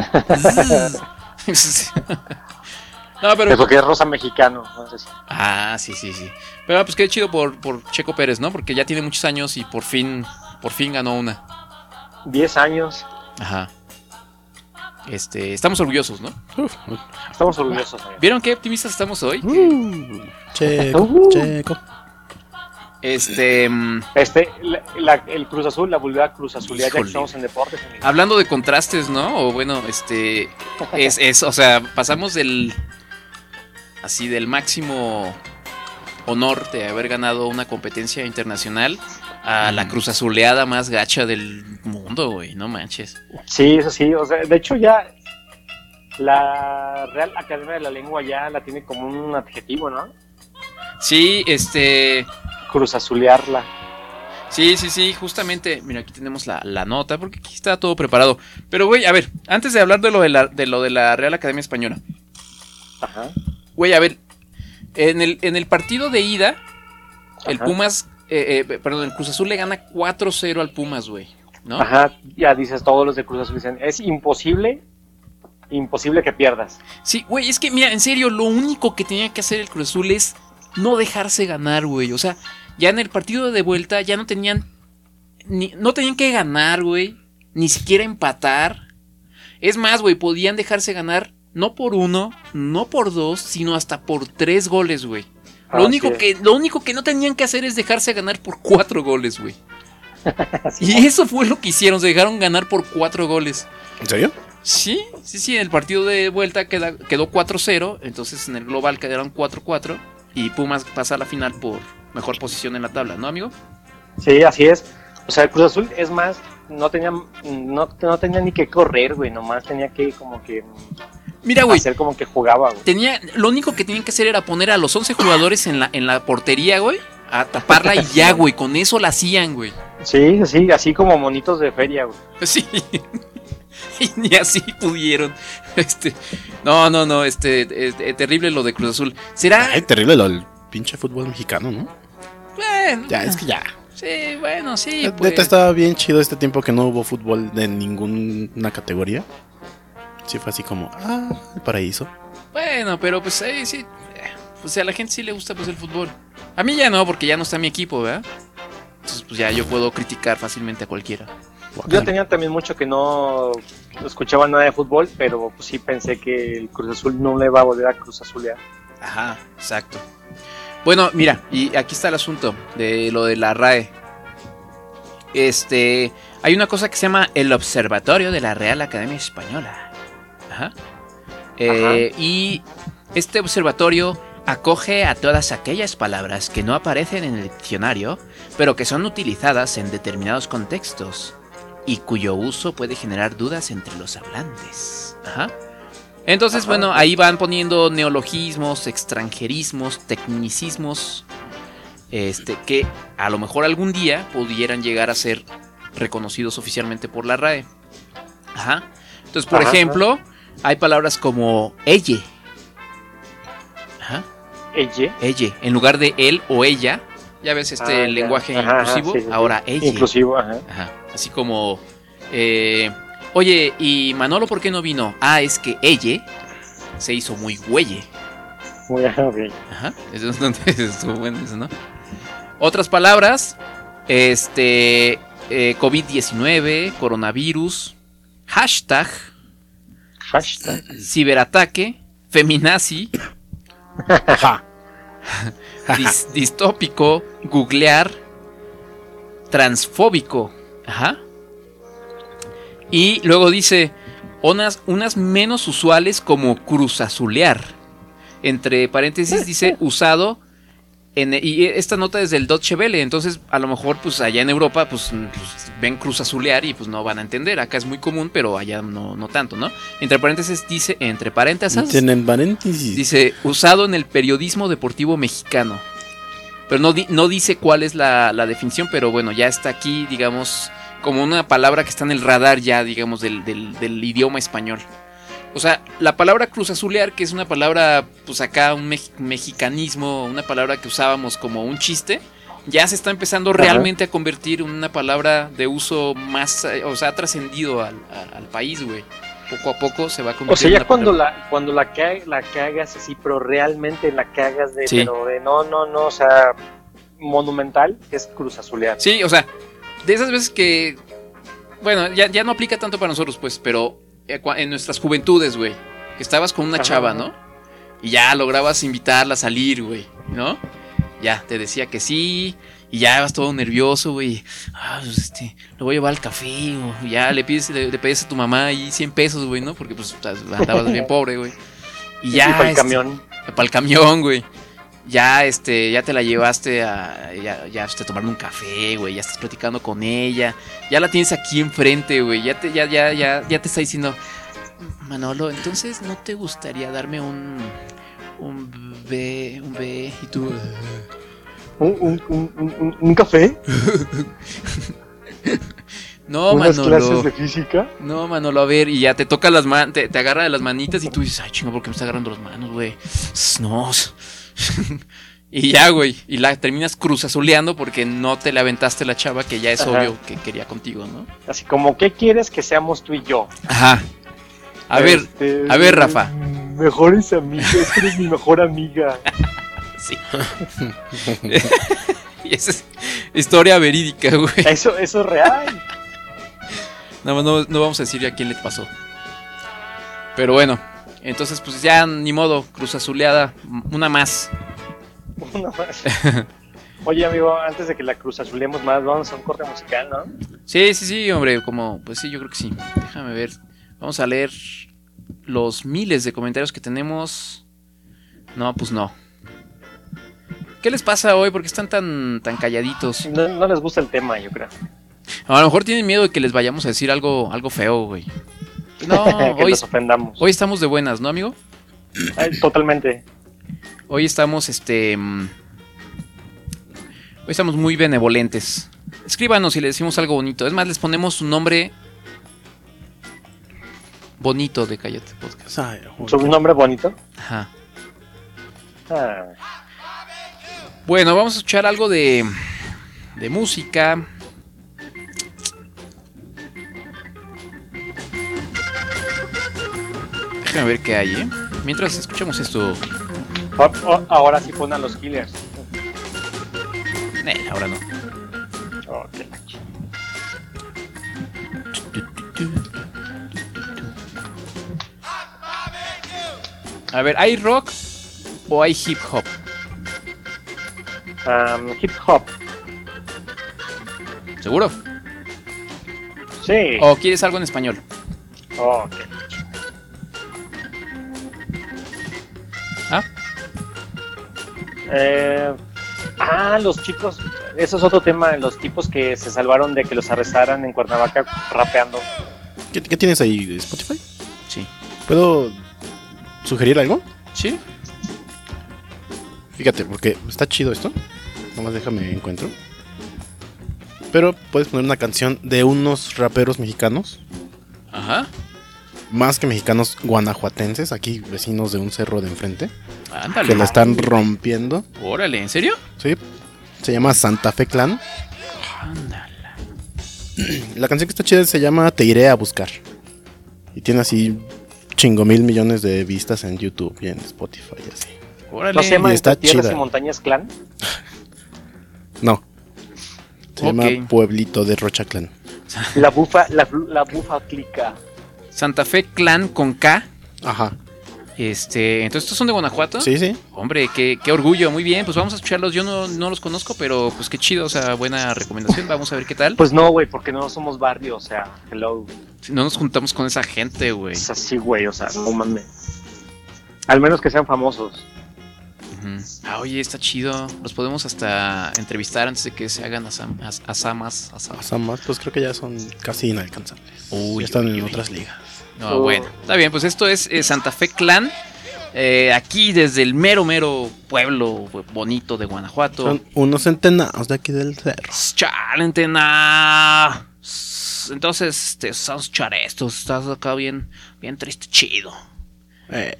No, Es pero... porque es rosa mexicano. No sé si- Ah, sí, sí, sí. Pero pues qué chido por, por Checo Pérez, ¿no? Porque ya tiene muchos años y por fin, por fin ganó una. diez años. Ajá. Este, estamos orgullosos, ¿no? Estamos orgullosos. amigo. ¿Vieron qué optimistas estamos hoy? Uh, checo, Uh. checo. Este, mm, Este, la- la- el Cruz Azul la volvió a Cruz Azulear ya que Híjole. estamos en deportes. amigo. hablando de contrastes, ¿no? O bueno, este, es, es, o sea, pasamos del, así, del máximo honor de haber ganado una competencia internacional a la Cruz Azuleada más gacha del mundo, güey, no manches. Sí, eso sí. O sea, de hecho ya la Real Academia de la Lengua ya la tiene como un adjetivo, ¿no? Sí, este... Cruz Azulearla. Sí, sí, sí, justamente, mira, aquí tenemos la, la nota, porque aquí está todo preparado. Pero, güey, a ver, antes de hablar de lo de la, de lo de la Real Academia Española, Ajá. güey, a ver, en el, en el partido de ida, el Ajá. Pumas, eh, eh, perdón, el Cruz Azul le gana cuatro cero al Pumas, güey, ¿no? Ajá, ya dices, todos los de Cruz Azul dicen, es imposible, imposible que pierdas. Sí, güey, es que, mira, en serio, lo único que tenía que hacer el Cruz Azul es no dejarse ganar, güey, o sea, ya en el partido de vuelta ya no tenían, ni, no tenían que ganar, güey, ni siquiera empatar. Es más, güey, podían dejarse ganar no por uno, no por dos, sino hasta por tres goles, güey. Lo Así único es. que, lo único que no tenían que hacer es dejarse ganar por cuatro goles, güey. Así Y eso fue lo que hicieron, se dejaron ganar por cuatro goles. ¿En serio? Sí, sí, sí, en el partido de vuelta queda, quedó cuatro cero, entonces en el global quedaron cuatro cuatro y Pumas pasa a la final por mejor posición en la tabla, ¿no, amigo? Sí, así es. O sea, el Cruz Azul es más, no tenía, no, no tenía ni que correr, güey, nomás tenía que como que Mira, güey, hacer como que jugaba, güey. tenía, lo único que tenían que hacer era poner a los once jugadores en la, en la portería, güey, a taparla y ya, güey, con eso la hacían, güey. Sí, sí, así como monitos de feria, güey. Sí. Y ni así pudieron. Este, no, no, no, este, es, es terrible lo de Cruz Azul. ¿Será? Ay, terrible lo del pinche fútbol mexicano, ¿no? Bueno, Ya, es que ya. sí, bueno, sí. Neta Pues. estaba bien chido este tiempo que no hubo fútbol de ninguna categoría. Sí fue así como, ah, el paraíso. Bueno, pero pues sí, sí. eh, Pues a la gente sí le gusta pues el fútbol. A mí ya no, porque ya no está mi equipo, ¿verdad? Entonces pues ya yo puedo criticar fácilmente a cualquiera. Yo tenía también mucho que no escuchaba nada de fútbol, pero pues sí pensé que el Cruz Azul no le va a volver a Cruz Azulear. Ajá, exacto. Bueno, mira, y aquí está el asunto de lo de la R A E. Este, hay una cosa que se llama el Observatorio de la Real Academia Española. Ajá. Eh, y este observatorio acoge a todas aquellas palabras que no aparecen en el diccionario, pero que son utilizadas en determinados contextos y cuyo uso puede generar dudas entre los hablantes. Ajá. Entonces, Ajá. bueno, ahí van poniendo neologismos, extranjerismos, tecnicismos, este, que a lo mejor algún día pudieran llegar a ser reconocidos oficialmente por la R A E. Ajá. Entonces, por Ajá. ejemplo, hay palabras como elle. Ajá. ¿Ella? Elle. En lugar de él o ella. Ya ves este Ah, ya. lenguaje Ajá, ajá, inclusivo. sí, sí, sí. Ahora elle. Inclusivo, ajá. Ajá. Así como, eh, oye, ¿y Manolo por qué no vino? Ah, es que elle se hizo muy güeye. Muy bien. Ajá. Eso es donde estuvo bueno eso, ¿no? Otras palabras, este, eh, COVID diecinueve, coronavirus, hashtag, Hashtag. ciberataque, feminazi, Ajá. dis- distópico, googlear, transfóbico. Ajá. Y luego dice unas, unas menos usuales como cruzazulear. Entre paréntesis dice usado en, y esta nota es del Deutsche Welle, entonces a lo mejor pues allá en Europa pues, pues ven cruzazulear y pues no van a entender. Acá es muy común, pero allá no, no tanto, ¿no? Entre paréntesis dice, entre paréntesis Tienen paréntesis. dice usado en el periodismo deportivo mexicano. Pero no, di- no dice cuál es la, la definición, pero bueno, ya está aquí, digamos, como una palabra que está en el radar ya, digamos, del, del, del idioma español. O sea, la palabra cruzazulear, que es una palabra, pues acá, un mex- mexicanismo, una palabra que usábamos como un chiste, ya se está empezando Ajá. realmente a convertir en una palabra de uso más, eh, o sea, ha trascendido al, a- al país, güey. Poco a poco se va a O convertir sea, en ya una cuando palabra. la cuando la, ca- la cagas así, pero realmente la cagas de, Sí. pero de no, no, no, o sea, monumental, es Cruz Azulear. Sí, o sea, de esas veces que, bueno, ya, ya no aplica tanto para nosotros, pues, pero eh, cua- en nuestras juventudes, güey, que estabas con una Ajá. chava, ¿no? Y ya lograbas invitarla a salir, güey, ¿no? Ya, te decía que sí, y ya vas todo nervioso, güey. Ah, pues este, lo voy a llevar al café, o ya le pides, le, le pides a tu mamá ahí cien pesos, güey, ¿no? Porque pues andabas bien pobre, güey. Y ya. para el este, camión. Para el camión, güey. Ya, este, ya te la llevaste a. Ya, ya te tomaron un café, güey. Ya estás platicando con ella. Ya la tienes aquí enfrente, güey. Ya te, ya, ya, ya, ya te está diciendo. Manolo, entonces ¿no te gustaría darme un. un B. un B? Y tú. Un, un, un, un, un café, No, unas Manolo. clases de física. No, Manolo, a ver, y ya te toca las manos, te, te agarra de las manitas y tú dices, ay, chingo, ¿por qué me está agarrando las manos, güey? No. Y ya, güey, y la terminas cruzazuleando porque no te le aventaste la chava que ya es Ajá. obvio que quería contigo, ¿no? Así como, ¿qué quieres que seamos tú y yo? Ajá. A ver, Este, a ver, Rafa. Mejores amigas, es que eres mi mejor amiga. sí. Y esa es historia verídica, güey. Eso, eso es real. Nada más no, no vamos a decir a quién le pasó. Pero bueno, entonces pues ya ni modo, cruzazuleada, una más. Uno más. Oye, amigo, antes de que la Cruz Azulemos más, vamos a un corte musical, ¿no? Sí, sí, sí, hombre, como, pues sí, yo creo que sí. Déjame ver. Vamos a leer los miles de comentarios que tenemos. No, pues no. ¿Qué les pasa hoy? ¿Por qué están tan, tan calladitos? No, no les gusta el tema, yo creo. A lo mejor tienen miedo de que les vayamos a decir algo, algo feo, güey. No, que hoy, los ofendamos. Hoy estamos de buenas, ¿no, amigo? Ay, totalmente. Hoy estamos, este... Hoy estamos muy benevolentes. Escríbanos si le decimos algo bonito. Es más, les ponemos un nombre bonito de Cállate Podcast. Ay, ¿Sobre un nombre bonito? Ajá. Ah. Bueno, vamos a escuchar algo de, de música. Déjame ver qué hay, ¿eh? Mientras escuchamos esto. Oh, oh, ahora sí ponen a los Killers. Eh, ahora no. Oh, qué lache. A ver, ¿hay rock o hay hip hop? Um, hip hop. ¿Seguro? Sí. ¿O quieres algo en español? Oh, qué lache. ¿Ah? Eh, ah, los chicos. Eso es otro tema. Los tipos que se salvaron de que los arrestaran en Cuernavaca rapeando. ¿Qué, ¿Qué tienes ahí? ¿Spotify? Sí. ¿Puedo sugerir algo? ¿Sí? Fíjate, porque está chido esto. Nomás déjame encuentro. Pero puedes poner una canción de unos raperos mexicanos. Ajá. Más que mexicanos, guanajuatenses. Aquí vecinos de un cerro de enfrente. Ándale. Que la están rompiendo. Órale, ¿en serio? Sí. Se llama Santa Fe Clan. Ándale. La canción que está chida se llama Te iré a buscar. Y tiene así chingo mil millones de vistas en YouTube y en Spotify y así. Órale. ¿No se llama Y está Tierras chida. y Montañas Clan? No. Se Ok. llama Pueblito de Rocha Clan. La bufa, la, la bufa clica. Santa Fe Clan con K. Ajá. Este, entonces, ¿estos son de Guanajuato? Sí, sí. Hombre, qué, qué orgullo, muy bien, pues vamos a escucharlos. Yo no, no los conozco, pero pues qué chido, o sea, buena recomendación. Vamos a ver qué tal. Pues no, güey, porque no somos barrio, o sea, hello. Si no nos juntamos con esa gente, güey. Es así, güey, o sea, no mames. Al menos que sean famosos. Ujú. Ah, oye, está chido. Los podemos hasta entrevistar antes de que se hagan asam, as, asamas. asam- O sea, más, pues creo que ya son casi inalcanzables. Uy, Ya están uy, en uy. otras ligas. No, Oh. bueno, está bien, pues esto es eh, Santa Fe Clan. eh, aquí desde el mero, mero pueblo bonito de Guanajuato. Son unos centenados de aquí del cerro. Chale, na. Entonces, este, vamos a escuchar esto. Estás acá bien, bien triste, chido. Eh,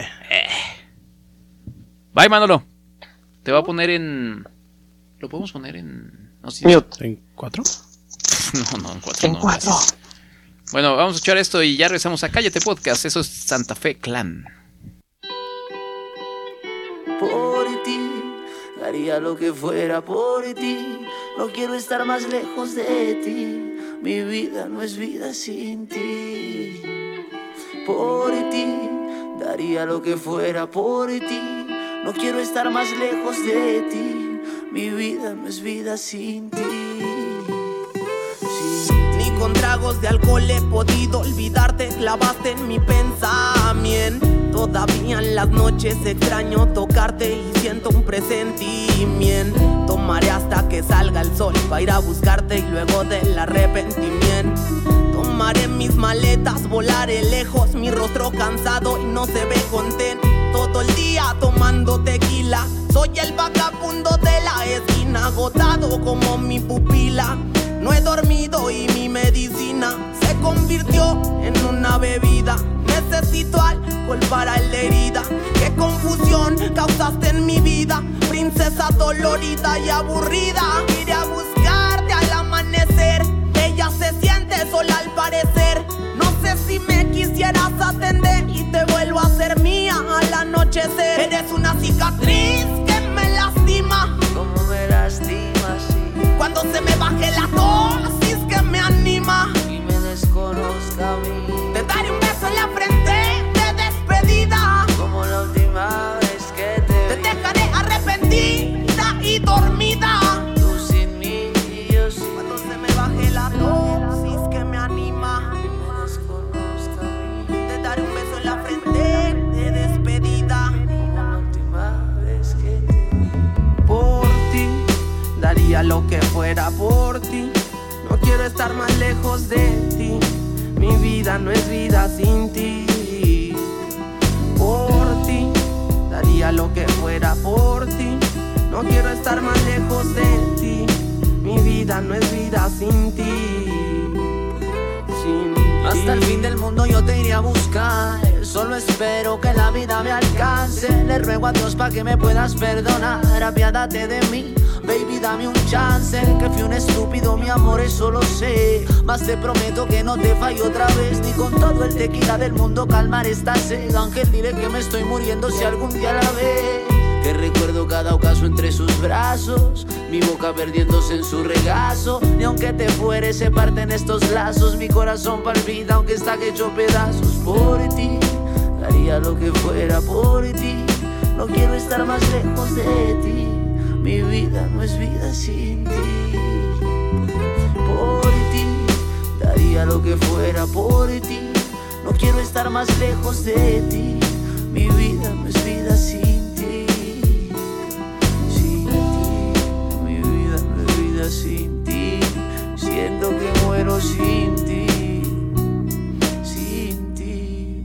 Bye, Manolo. Te voy a poner en. Lo podemos poner en. No sé. Mute. ¿En cuatro? No, no, en cuatro. En no, cuatro. gracias. Bueno, vamos a escuchar esto y ya regresamos a Cállate Podcast. Eso es Santa Fe Clan. Por ti, daría lo que fuera por ti. No quiero estar más lejos de ti. Mi vida no es vida sin ti. Por ti, daría lo que fuera por ti. No quiero estar más lejos de ti. Mi vida no es vida sin ti. Sí. Ni con tragos de alcohol he podido olvidarte. Clavaste en mi pensamiento. Todavía en las noches extraño tocarte y siento un presentimiento. Tomaré hasta que salga el sol para ir a buscarte y luego del arrepentimiento. Tomaré mis maletas, volaré lejos, mi rostro cansado y no se ve contento. Todo el día tomando tequila, soy el vagabundo de la esquina, agotado como mi pupila. No he dormido y mi medicina se convirtió en una bebida. Necesito alcohol para la herida. Qué confusión causaste en mi vida, princesa dolorida y aburrida. Iré a buscarte al amanecer. Ella se siente sola al parecer. No sé si me quisieras atender y te vuelvo a ser mía al anochecer. Eres una cicatriz que me lastima. Como me lastima, sí. Cuando se me baje la dosis que me anima y me desconozca a mí. Te daré un beso en la frente de despedida, como la última vez que te vi. Te dejaré arrepentida daría lo que fuera por ti. No quiero estar más lejos de ti. Mi vida no es vida sin ti. Por ti, daría lo que fuera por ti. No quiero estar más lejos de ti. Mi vida no es vida sin ti. Sin ti. Hasta el fin del mundo yo te iré a buscar. Solo espero que la vida me alcance. Le ruego a Dios pa' que me puedas perdonar. Apiádate de mí, baby, dame un chance. Que fui un estúpido, mi amor, eso lo sé. Mas te prometo que no te fallo otra vez. Ni con todo el tequila del mundo calmar esta sed. Ángel, dile que me estoy muriendo si algún día la ves. Que recuerdo cada ocaso entre sus brazos, mi boca perdiéndose en su regazo. Y aunque te fueres se parten estos lazos. Mi corazón palpita aunque está hecho pedazos. Por ti, daría lo que fuera por ti. No quiero estar más lejos de ti. Mi vida no es vida sin ti. Por ti, daría lo que fuera por ti. No quiero estar más lejos de ti. Mi vida no es vida sin ti. Sin ti, siento que muero sin ti, sin ti.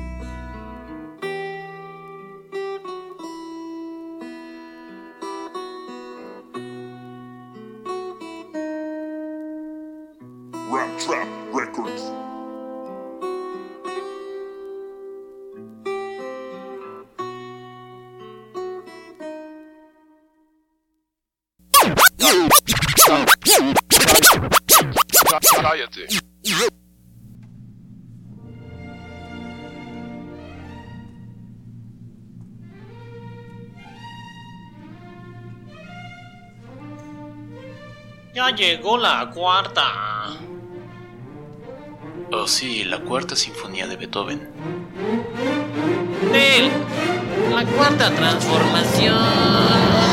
Rap Trap Records. Cállate. Ya llegó la cuarta. Oh sí, la cuarta sinfonía de Beethoven. Del, la cuarta transformación.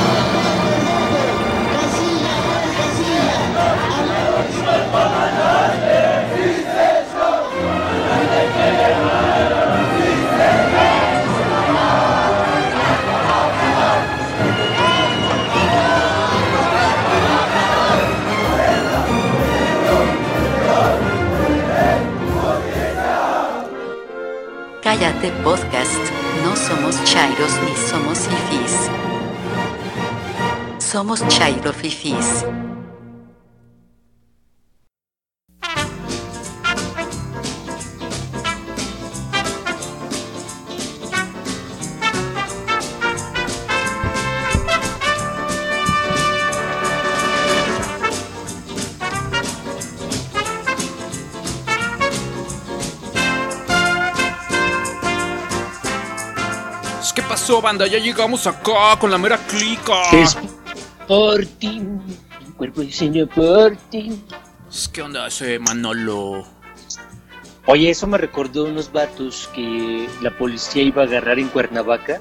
Cállate Podcast, no somos chairos ni somos fifís. Somos chairo fifís. ¿Qué pasó, banda? Ya llegamos acá con la mera clica. Es por ti, mi cuerpo diseño por ti. ¿Qué onda ese Manolo? Oye, eso me recordó unos vatos que la policía iba a agarrar en Cuernavaca.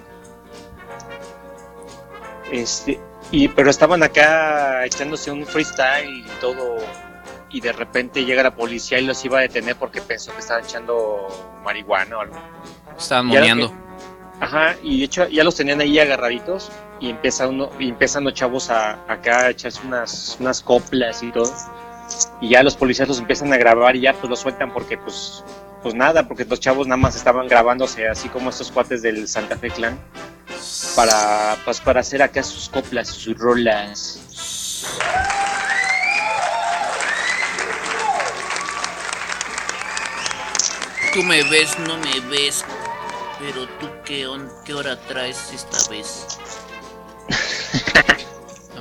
Este, y pero estaban acá echándose un freestyle y todo. Y de repente llega la policía y los iba a detener porque pensó que estaban echando marihuana o algo. Estaban moneando. Ajá, y de hecho ya los tenían ahí agarraditos y empieza uno, y empiezan los chavos a acá a echarse unas, unas coplas y todo. Y ya los policías los empiezan a grabar y ya pues los sueltan porque pues, pues nada, porque los chavos nada más estaban grabándose así como estos cuates del Santa Fe Clan para, pues, para hacer acá sus coplas, sus rolas. Tú me ves, no me ves. Pero tú, ¿qué, on, qué hora traes esta vez? No.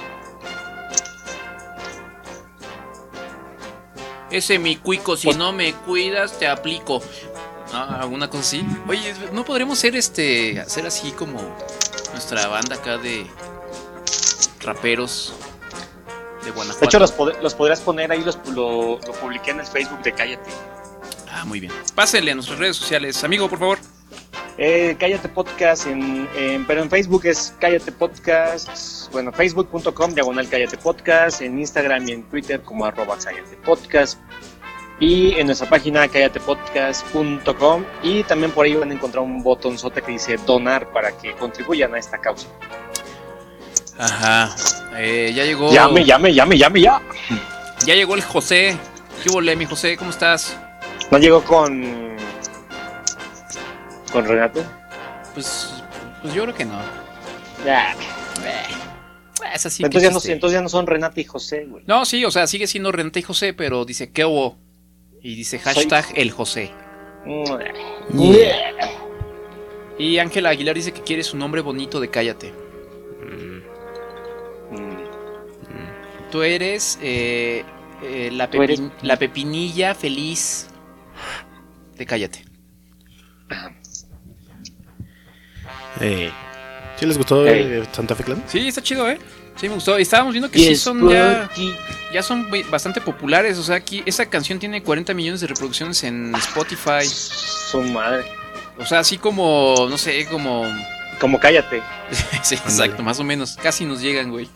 Ese mi cuico, si no me cuidas, te aplico. Ah, alguna cosa así. Oye, ¿no podremos ser este, hacer así como nuestra banda acá de raperos de Guanajuato? De hecho, los, pod- los podrás poner ahí, los, lo, lo publiqué en el Facebook de Cállate. Ah, muy bien. Pásenle a nuestras redes sociales. Amigo, por favor. Eh, Cállate Podcast, en, en, pero en Facebook es Cállate Podcast, bueno, facebook punto com, diagonal Cállate Podcast, en Instagram y en Twitter como arroba Cállate Podcast, y en nuestra página cállate podcast punto com, y también por ahí van a encontrar un botonzote que dice donar para que contribuyan a esta causa. Ajá. Eh, ya llegó. Llame, llame, llame, llame, ya. Ya llegó el José. ¿Qué hubo, mi José? ¿Cómo estás? ¿No llegó con. con Renato? Pues. Pues yo creo que no. Ya. Eh, es así. Entonces ya, no, entonces ya no son Renata y José, güey. No, sí, o sea, sigue siendo Renata y José, pero dice ¿qué hubo? Y dice hashtag Soy... el José. Yeah. Y Ángela Aguilar dice que quiere su nombre bonito de Cállate. Mm. Mm. Tú eres, eh, eh, la, pepi- eres la pepinilla feliz de Cállate. Eh, ¿Sí les gustó hey. Santa Fe Clan? Sí, está chido, ¿eh? Sí, me gustó. Y estábamos viendo que yes, sí son ya, ya son bastante populares. O sea, aquí esa canción tiene cuarenta millones de reproducciones en Spotify. Su madre. O sea, así como, no sé, como... Como Cállate. Sí, exacto, más o menos. Casi nos llegan, güey.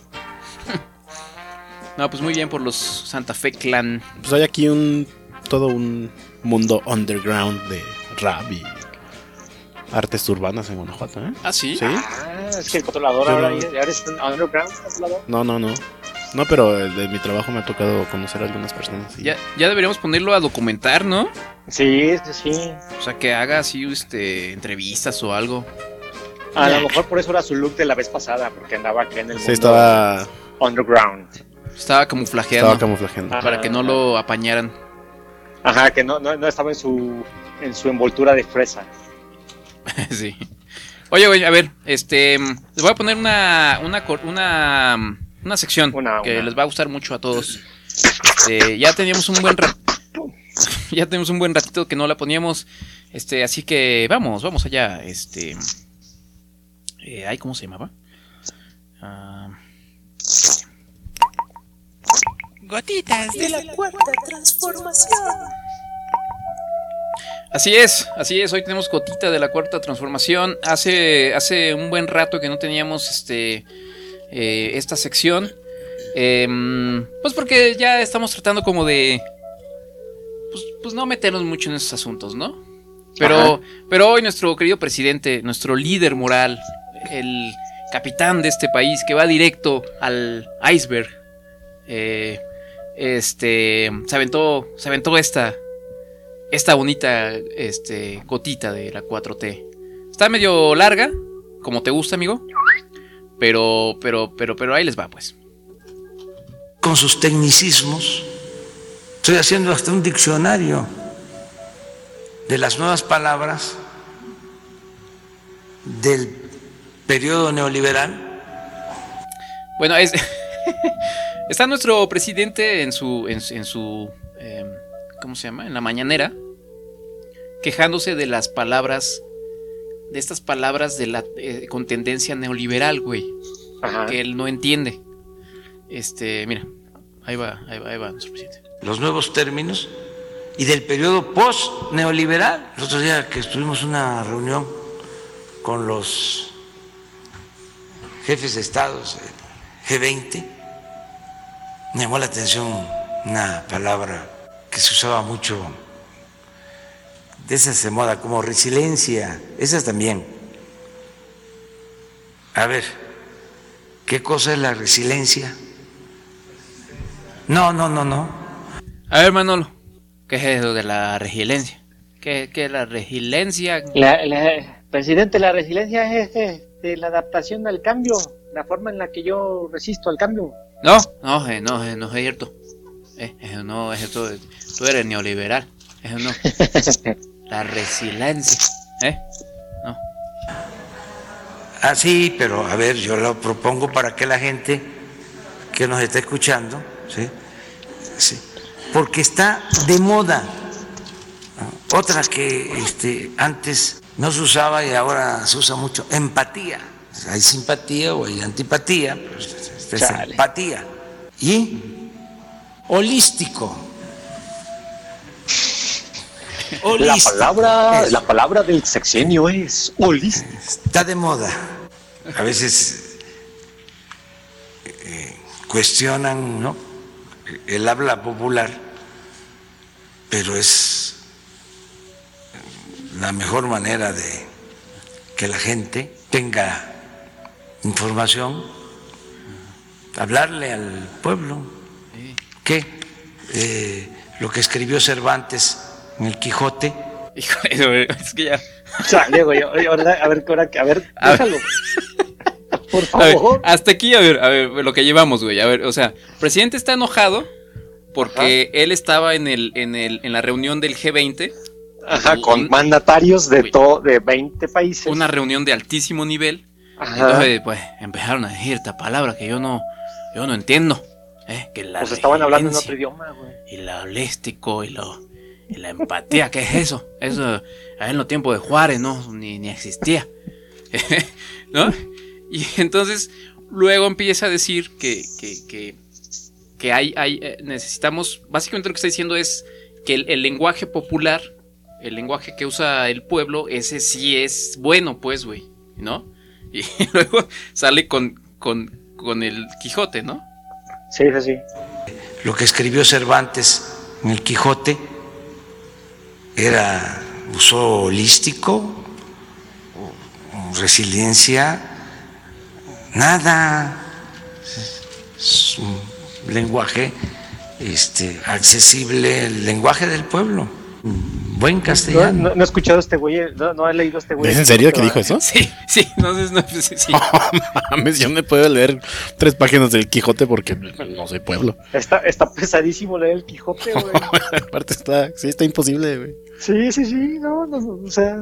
No, pues muy bien por los Santa Fe Clan. Pues hay aquí un... todo un mundo underground de rap y artes urbanas en Guanajuato, ¿eh? ¿Ah, sí? Sí. Ah, es que el controlador ahora no... eres un underground controlador. No, no, no. No, pero de mi trabajo me ha tocado conocer a algunas personas. Y... Ya, ya deberíamos ponerlo a documentar, ¿no? Sí, sí. O sea, que haga así, este, entrevistas o algo. A lo mejor por eso era su look de la vez pasada, porque andaba acá en el sí, mundo estaba... underground. Estaba camuflajeando. Estaba camuflajeando. Para que no lo apañaran. Ajá, que no, no, no estaba en su en su envoltura de fresa. Sí. Oye, güey, a ver, este, les voy a poner una una una, una sección una, que una. les va a gustar mucho a todos. Este, ya teníamos un buen rato, ya tenemos un buen ratito que no la poníamos, este, así que vamos, vamos allá, este, eh, ay, ¿cómo se llamaba? Uh, Gotitas de la cuarta transformación. Así es, así es, hoy tenemos gotita de la cuarta transformación. Hace, hace un buen rato que no teníamos este eh, esta sección. Eh, pues porque ya estamos tratando como de pues, pues no meternos mucho en esos asuntos, ¿no? Pero, pero hoy nuestro querido presidente, nuestro líder moral, el capitán de este país que va directo al iceberg, eh, este se aventó, se aventó esta. Esta bonita este, gotita de la cuatro T. Está medio larga, como te gusta, amigo. Pero, pero, pero, pero ahí les va, pues. Con sus tecnicismos. Estoy haciendo hasta un diccionario de las nuevas palabras del periodo neoliberal. Bueno, es está nuestro presidente en su, en, en su, eh, ¿cómo se llama? En la mañanera, quejándose de las palabras, de estas palabras de la eh, con tendencia neoliberal, güey. Ajá. Que él no entiende. Este, mira, ahí va, ahí va, ahí va nuestro presidente. Los nuevos términos y del periodo post-neoliberal. El otro día que estuvimos en una reunión con los jefes de estados, G veinte, me llamó la atención una palabra que se usaba mucho, de esas de moda, como resiliencia, esas también. A ver, ¿qué cosa es la resiliencia? No, no, no, no. A ver, Manolo, ¿qué es eso de la resiliencia? ¿Qué, qué es la resiliencia? La, la, presidente, la resiliencia es, es, es la adaptación al cambio, la forma en la que yo resisto al cambio. No, no, eh, no, eh, no es cierto. Eh, eso no, eso tú eres neoliberal. Eso no. La resiliencia, ¿eh? No. Ah, sí, pero a ver, yo lo propongo para que la gente que nos está escuchando, ¿sí? Sí, porque está de moda. Otra que este, antes no se usaba y ahora se usa mucho, empatía. Hay simpatía o hay antipatía, pero esta es empatía. Y holístico. La palabra, la palabra del sexenio es holístico. Está de moda. A veces eh, cuestionan, ¿no?, el habla popular, pero es la mejor manera de que la gente tenga información hablarle al pueblo. ¿Qué? Eh, lo que escribió Cervantes en el Quijote. Híjole, es que ya. Chale, güey, a ver, a ver, a ver, déjalo. Por favor. A ver, hasta aquí, a ver, a ver, lo que llevamos, güey. A ver, o sea, el presidente está enojado porque Ajá. él estaba en el, en el, en la reunión del G veinte. Ajá, con un, mandatarios de todo, de veinte países. Una reunión de altísimo nivel. Ajá. Entonces, pues, empezaron a decir esta palabra que yo no, yo no entiendo. ¿eh? Que la pues estaban hablando en otro idioma, güey. Y lo holístico y lo, y la empatía, ¿qué es eso? Eso, en los tiempos de Juárez, no, ni, ni existía. ¿No? Y entonces, luego empieza a decir que, que, que, que hay, hay, necesitamos, básicamente lo que está diciendo es que el, el lenguaje popular, el lenguaje que usa el pueblo, ese sí es bueno, pues, güey, ¿no? Y luego sale con, con, con el Quijote, ¿no? Sí, sí, sí. Lo que escribió Cervantes en el Quijote era uso holístico, resiliencia, nada. Es un lenguaje este, accesible, el lenguaje del pueblo. Buen castellano. No, no, no he escuchado a este güey, no, no he leído a este güey. ¿Es en serio que dijo eso? Sí, sí, no, no, no sí, sí. No mames, yo no puedo leer tres páginas del Quijote porque no soy pueblo. Está, está pesadísimo leer el Quijote, güey. Aparte está, sí, está imposible, güey. Sí, sí, sí, no, no, no, o sea.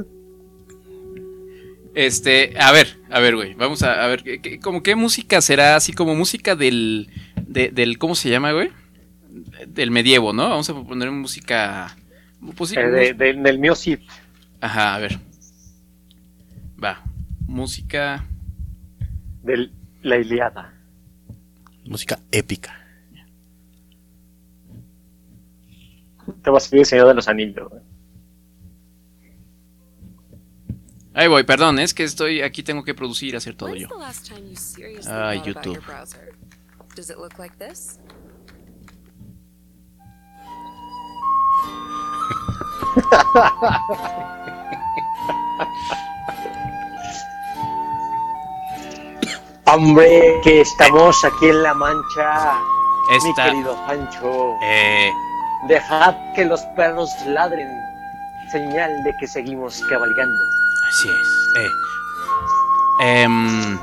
Este, a ver, a ver, güey, vamos a, a ver, ¿qué, como qué música será? Así como música del, de, del, ¿cómo se llama, güey? Del medievo, ¿no? Vamos a poner música... Pues, eh, de, de, del mío Cid. Ajá, a ver. Va. Música. De la Ilíada. Música épica. Te va a seguir el Señor de los Anillos. ¿eh? Ahí voy, perdón, es que estoy aquí, tengo que producir, hacer todo yo. Ay, YouTube. Hombre, que estamos aquí en La Mancha, Esta, mi querido Pancho. Eh... Dejad que los perros ladren, señal de que seguimos cabalgando. Así es. Eh. Eh,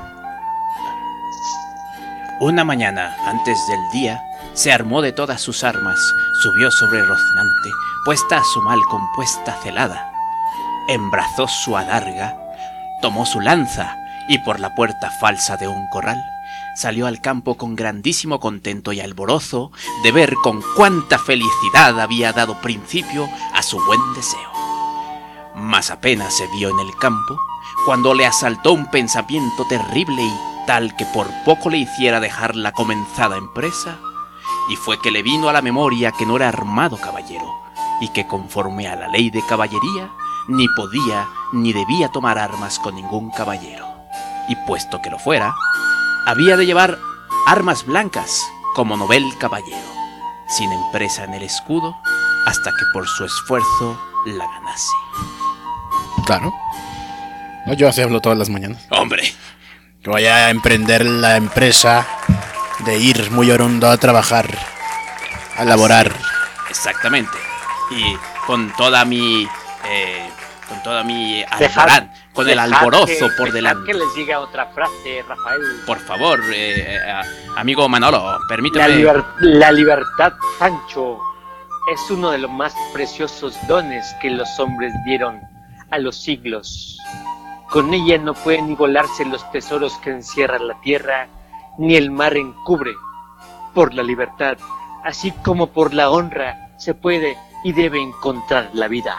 una mañana, antes del día, se armó de todas sus armas, subió sobre Rocinante, puesta a su mal compuesta celada, embrazó su adarga, tomó su lanza y por la puerta falsa de un corral salió al campo con grandísimo contento y alborozo de ver con cuánta felicidad había dado principio a su buen deseo. Mas apenas se vio en el campo cuando le asaltó un pensamiento terrible y tal que por poco le hiciera dejar la comenzada empresa, y fue que le vino a la memoria que no era armado caballero, y que conforme a la ley de caballería, ni podía ni debía tomar armas con ningún caballero, y puesto que lo fuera, había de llevar armas blancas como novel caballero, sin empresa en el escudo, hasta que por su esfuerzo la ganase. Claro. No, yo así hablo todas las mañanas. ¡Hombre! Yo voy a emprender la empresa de ir muy hondo a trabajar, a laborar. Exactamente. Y con toda mi... Eh, con toda mi alborán, con el alborozo que, por delante. Que les diga otra frase, Rafael. Por favor, eh, eh, amigo Manolo, permíteme. La, liber la libertad, Sancho, es uno de los más preciosos dones que los hombres dieron a los siglos. Con ella no pueden igualarse los tesoros que encierra la tierra, ni el mar encubre. Por la libertad, así como por la honra, se puede y debe encontrar la vida.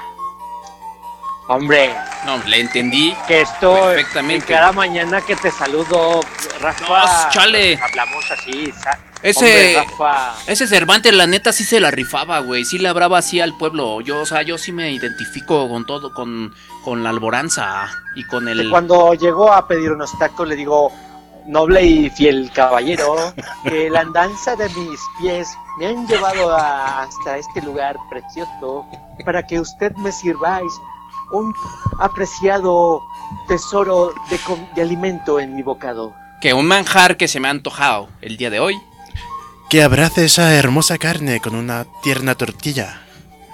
Hombre, no, le entendí que esto perfectamente. Cada mañana que te saludo, Rafa, no, chale. Hablamos así. Ese, hombre, Rafa. ese Cervantes, la neta, sí se la rifaba, güey. Sí le hablaba así al pueblo. Yo, o sea, yo sí me identifico con todo, con, con la alboranza y con el. Cuando llegó a pedir unos tacos, le digo, noble y fiel caballero, que la andanza de mis pies me han llevado a, hasta este lugar precioso para que usted me sirváis un apreciado tesoro de, de alimento en mi bocado. que un manjar que se me ha antojado el día de hoy. Que abrace esa hermosa carne con una tierna tortilla.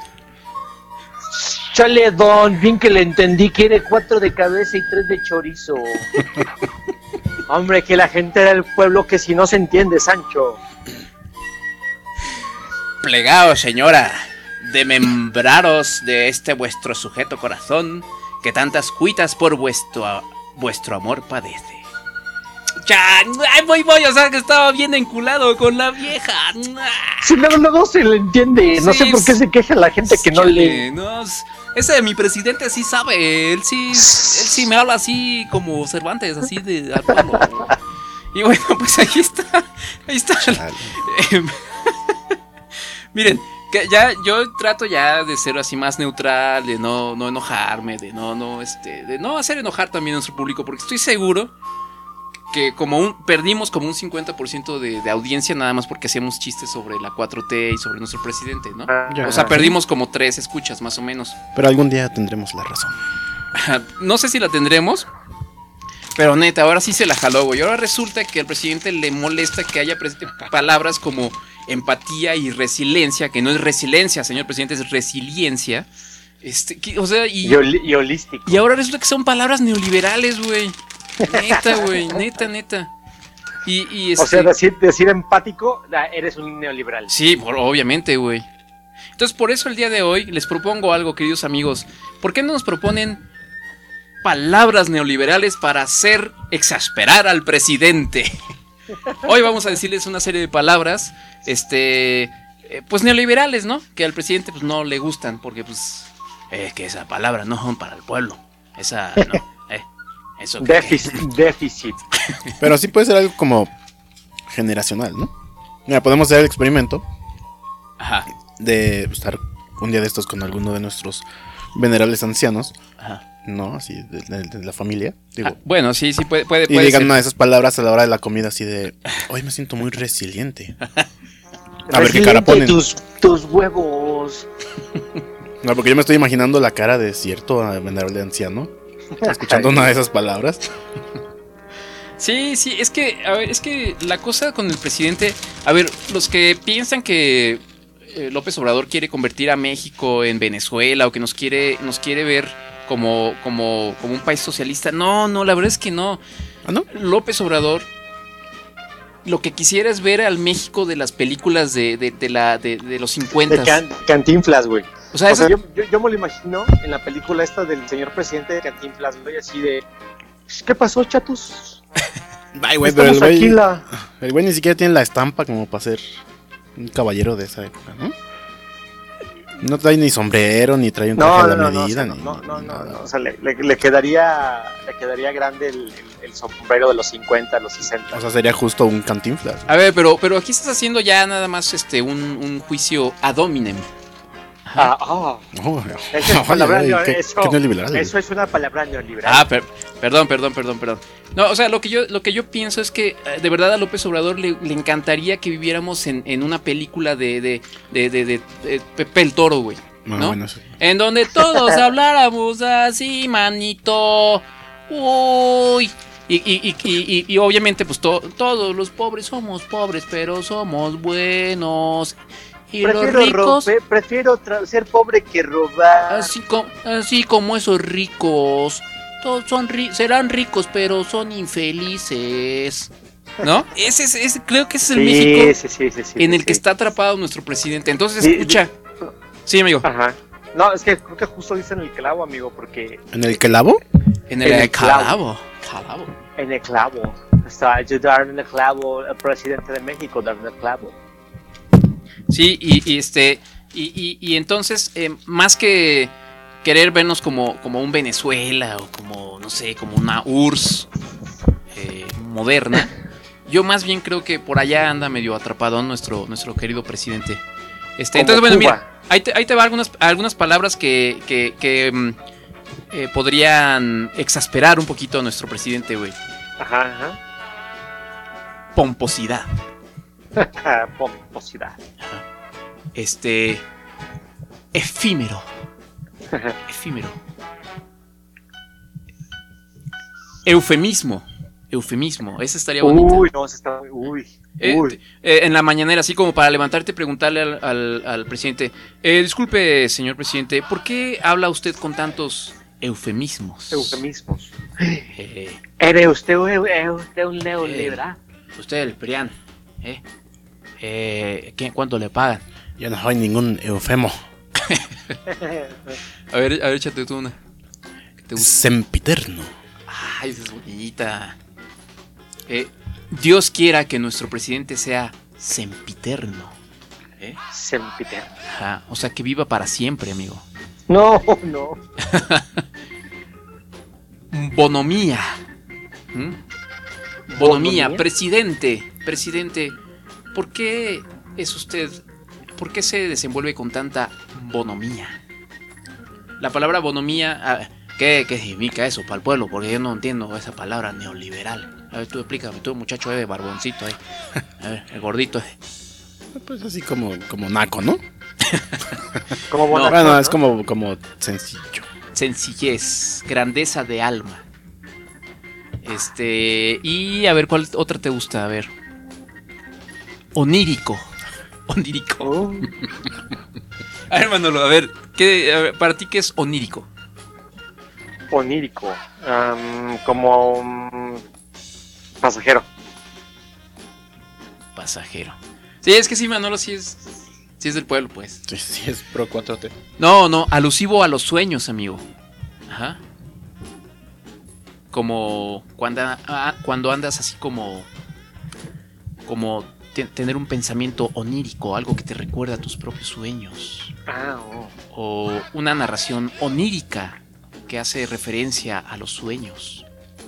Chale, don, bien que le entendí, quiere cuatro de cabeza y tres de chorizo. Hombre, que la gente del pueblo que si no se entiende, Sancho. Plegao, señora, de membraros de este vuestro sujeto corazón, que tantas cuitas por vuestro, vuestro amor padece. Ya, ay, voy, voy, o sea que estaba bien enculado con la vieja. Sí, luego, luego se le entiende. No Sí, sé por qué se queja la gente que no chale, lee. no, ese de mi presidente sí sabe, él sí, él sí me habla así como Cervantes, así de al pueblo. Y bueno, pues ahí está, ahí está. Eh, miren, que ya yo trato ya de ser así más neutral, de no, no enojarme, de no, no, este, de no hacer enojar también a nuestro público, porque estoy seguro que como un perdimos como un cincuenta por ciento de, de audiencia nada más porque hacíamos chistes sobre la cuatro T y sobre nuestro presidente, ¿no? Ya, o sea, sí. perdimos como tres escuchas más o menos. Pero algún día tendremos la razón. No sé si la tendremos, pero neta, ahora sí se la jaló, güey. Ahora resulta que al presidente le molesta que haya pre- palabras como empatía y resiliencia, que no es resiliencia, señor presidente, es resiliencia. Este, que, o sea, y, Y, holi- y holístico. y ahora resulta que son palabras neoliberales, güey. Neta, güey, neta, neta. Y, y este, O sea, decir, decir empático, da, eres un neoliberal. sí, por- obviamente, güey. Entonces, por eso el día de hoy les propongo algo, queridos amigos. ¿Por qué no nos proponen palabras neoliberales para hacer exasperar al presidente? Hoy vamos a decirles una serie de palabras, este, eh, pues neoliberales, ¿no? Que al presidente pues no le gustan, porque pues, es que esa palabra no son para el pueblo. Esa, no, eh, eso que- Déficit, déficit. Pero sí puede ser algo como generacional, ¿no? Mira, podemos hacer el experimento Ajá, de estar un día de estos con alguno de nuestros venerables ancianos, ajá. ¿no? Así, de, de- de la familia. Digo, Ah, bueno, sí, sí, puede, puede, y puede digan ser. una de esas palabras a la hora de la comida así de, hoy me siento muy resiliente. A ver qué cara Resiliente, ponen. Tus, tus huevos. No, porque yo me estoy imaginando la cara de cierto venerable anciano escuchando una de esas palabras. Sí, sí, es que, a ver, es que la cosa con el presidente, a ver, los que piensan que eh, López Obrador quiere convertir a México en Venezuela o que nos quiere, nos quiere ver como, como, como un país socialista, no, no, la verdad es que no. ¿Ah, no? López Obrador lo que quisiera es ver al México de las películas de, de, de la, de, de los De cincuenta. can- Cantinflas, güey. O sea, O eso- sea, yo, yo, yo me lo imagino en la película esta del señor presidente de Cantinflas, güey, así de... ¿Qué pasó, chatus? Ay, güey, pero Estamos el güey, aquí la... el güey ni siquiera tiene la estampa como para ser un caballero de esa época, ¿no? No trae ni sombrero, ni trae un traje No, a la no, no, no, o medida, sea, ni, no, no, ni no, nada. no, o sea, le, le- le quedaría le quedaría grande el, el- el sombrero de los cincuenta, los sesenta. O sea, sería justo un Cantinflas. A ver, pero, pero aquí estás haciendo ya nada más este un, un juicio ad hominem. Ah, ah. Oh, Esa es ay, palabra ay, neo- qué- eso, qué neoliberal. eso es una palabra neoliberal. Ah, per- perdón, perdón, perdón, perdón. No, o sea, lo que yo, lo que yo pienso es que eh, de verdad a López Obrador le, le encantaría que viviéramos en, en una película de, de, de, de, de- de Pepe el Toro, güey. No, ¿no? bueno, sí. En donde todos habláramos así, manito. Uy. Y, y, y, y, y- y obviamente, pues to- todos los pobres somos pobres, pero somos buenos. Y prefiero los ricos, ro- prefiero tra- ser pobre que robar. así, co- así como esos ricos, todos son ri- serán ricos, pero son infelices. ¿No? Ese es, ese- creo que ese es el Sí, México sí, sí, sí, sí, en el sí. que está atrapado nuestro presidente. Entonces, Sí, escucha. Sí, amigo. Ajá. No, es que creo que justo dicen el clavo, amigo, porque ¿En el clavo? En el, en el calabo. Calabo. en el clavo está ayudar en el clavo el presidente de México, dar en el clavo. Sí, y, y este. Y, y, y entonces, eh, más que querer vernos como, como un Venezuela o como, no sé, como una U R S S eh, moderna, yo más bien creo que por allá anda medio atrapado nuestro, nuestro querido presidente. Este, Como entonces, bueno, Cuba. mira, ahí te, ahí te va algunas, algunas palabras que, que, que mm, eh, podrían exasperar un poquito a nuestro presidente, güey. Ajá, ajá. Pomposidad. Pomposidad. Este. Efímero. Efímero. Eufemismo. eufemismo. Esa estaría bonita. Uy, no, esa está... Uy, eh, uy. Eh, en la mañanera, así como para levantarte y preguntarle al, al, al presidente, eh, disculpe, señor presidente, ¿por qué habla usted con tantos eufemismos? Eufemismos. Eh, ¿Eres usted, eh, usted un neoliberal? Eh, usted el Prián, ¿eh? Eh, ¿qué, ¿Cuánto le pagan? Yo no soy ningún eufemo. A ver, a ver, échate tú una. Sempiterno. Ay, esa es bonita. Eh, Dios quiera que nuestro presidente sea sempiterno. ¿Eh? Sempiterno. Ajá, o sea, que viva para siempre, amigo. No, no. Bonomía. ¿Mm? Bonomía, Bonomía, presidente. Presidente, ¿por qué es usted... ¿Por qué se desenvuelve con tanta bonomía? La palabra bonomía... Ah, ¿qué, ¿Qué significa eso para el pueblo? Porque yo no entiendo esa palabra neoliberal. A ver, tú explícame, tú muchacho de barboncito ahí. A ver, el gordito. Pues así como, como naco, ¿no? Como bueno, bueno, ¿no? Es como, como sencillo. Sencillez, grandeza de alma. Este... Y a ver, ¿cuál otra te gusta? A ver. Onírico. Onírico. Oh. A ver, Manolo, a ver, ¿qué, a ver, ¿para ti qué es onírico? Onírico. Um, como um, pasajero. Pasajero. Sí, es que sí, Manolo, sí es, sí es del pueblo, pues. Sí, sí es pro cuatro T. No, no, alusivo a los sueños, amigo. Ajá. Como cuando, ah, cuando andas así como... Como... tener un pensamiento onírico, algo que te recuerda a tus propios sueños. Ah, oh. O una narración onírica que hace referencia a los sueños.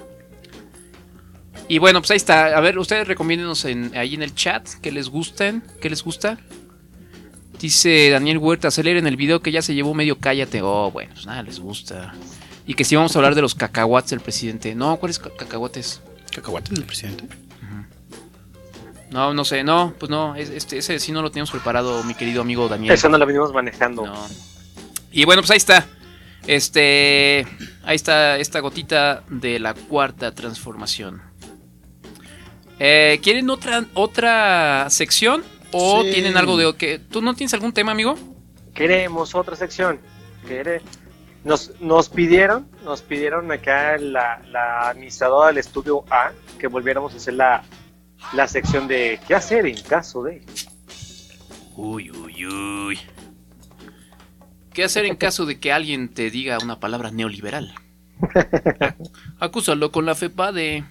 Y bueno, pues ahí está. A ver, ustedes recomiéndenos en, ahí en el chat que les gusten, que les gusta. Dice Daniel Huerta, aceleren el video que ya se llevó medio cállate. Oh, bueno, pues nada, les gusta. Y que si vamos a hablar de los cacahuates del presidente. No, ¿cuáles cacahuates? ¿Cacahuates del presidente? No, no sé, no, pues no, este, ese sí no lo teníamos preparado, mi querido amigo Daniel. Eso no lo venimos manejando. No. Y bueno, pues ahí está. Este, ahí está esta gotita de la cuarta transformación. Eh, ¿Quieren otra otra sección o sí. tienen algo de que tú no tienes algún tema, amigo? Queremos otra sección. ¿Quere? Nos nos pidieron, nos pidieron acá la, la administradora del estudio A que volviéramos a hacer la La sección de ¿qué hacer en caso de? Uy, uy, uy. ¿Qué hacer en caso de que alguien te diga una palabra neoliberal? Acúsalo con la FEPADE.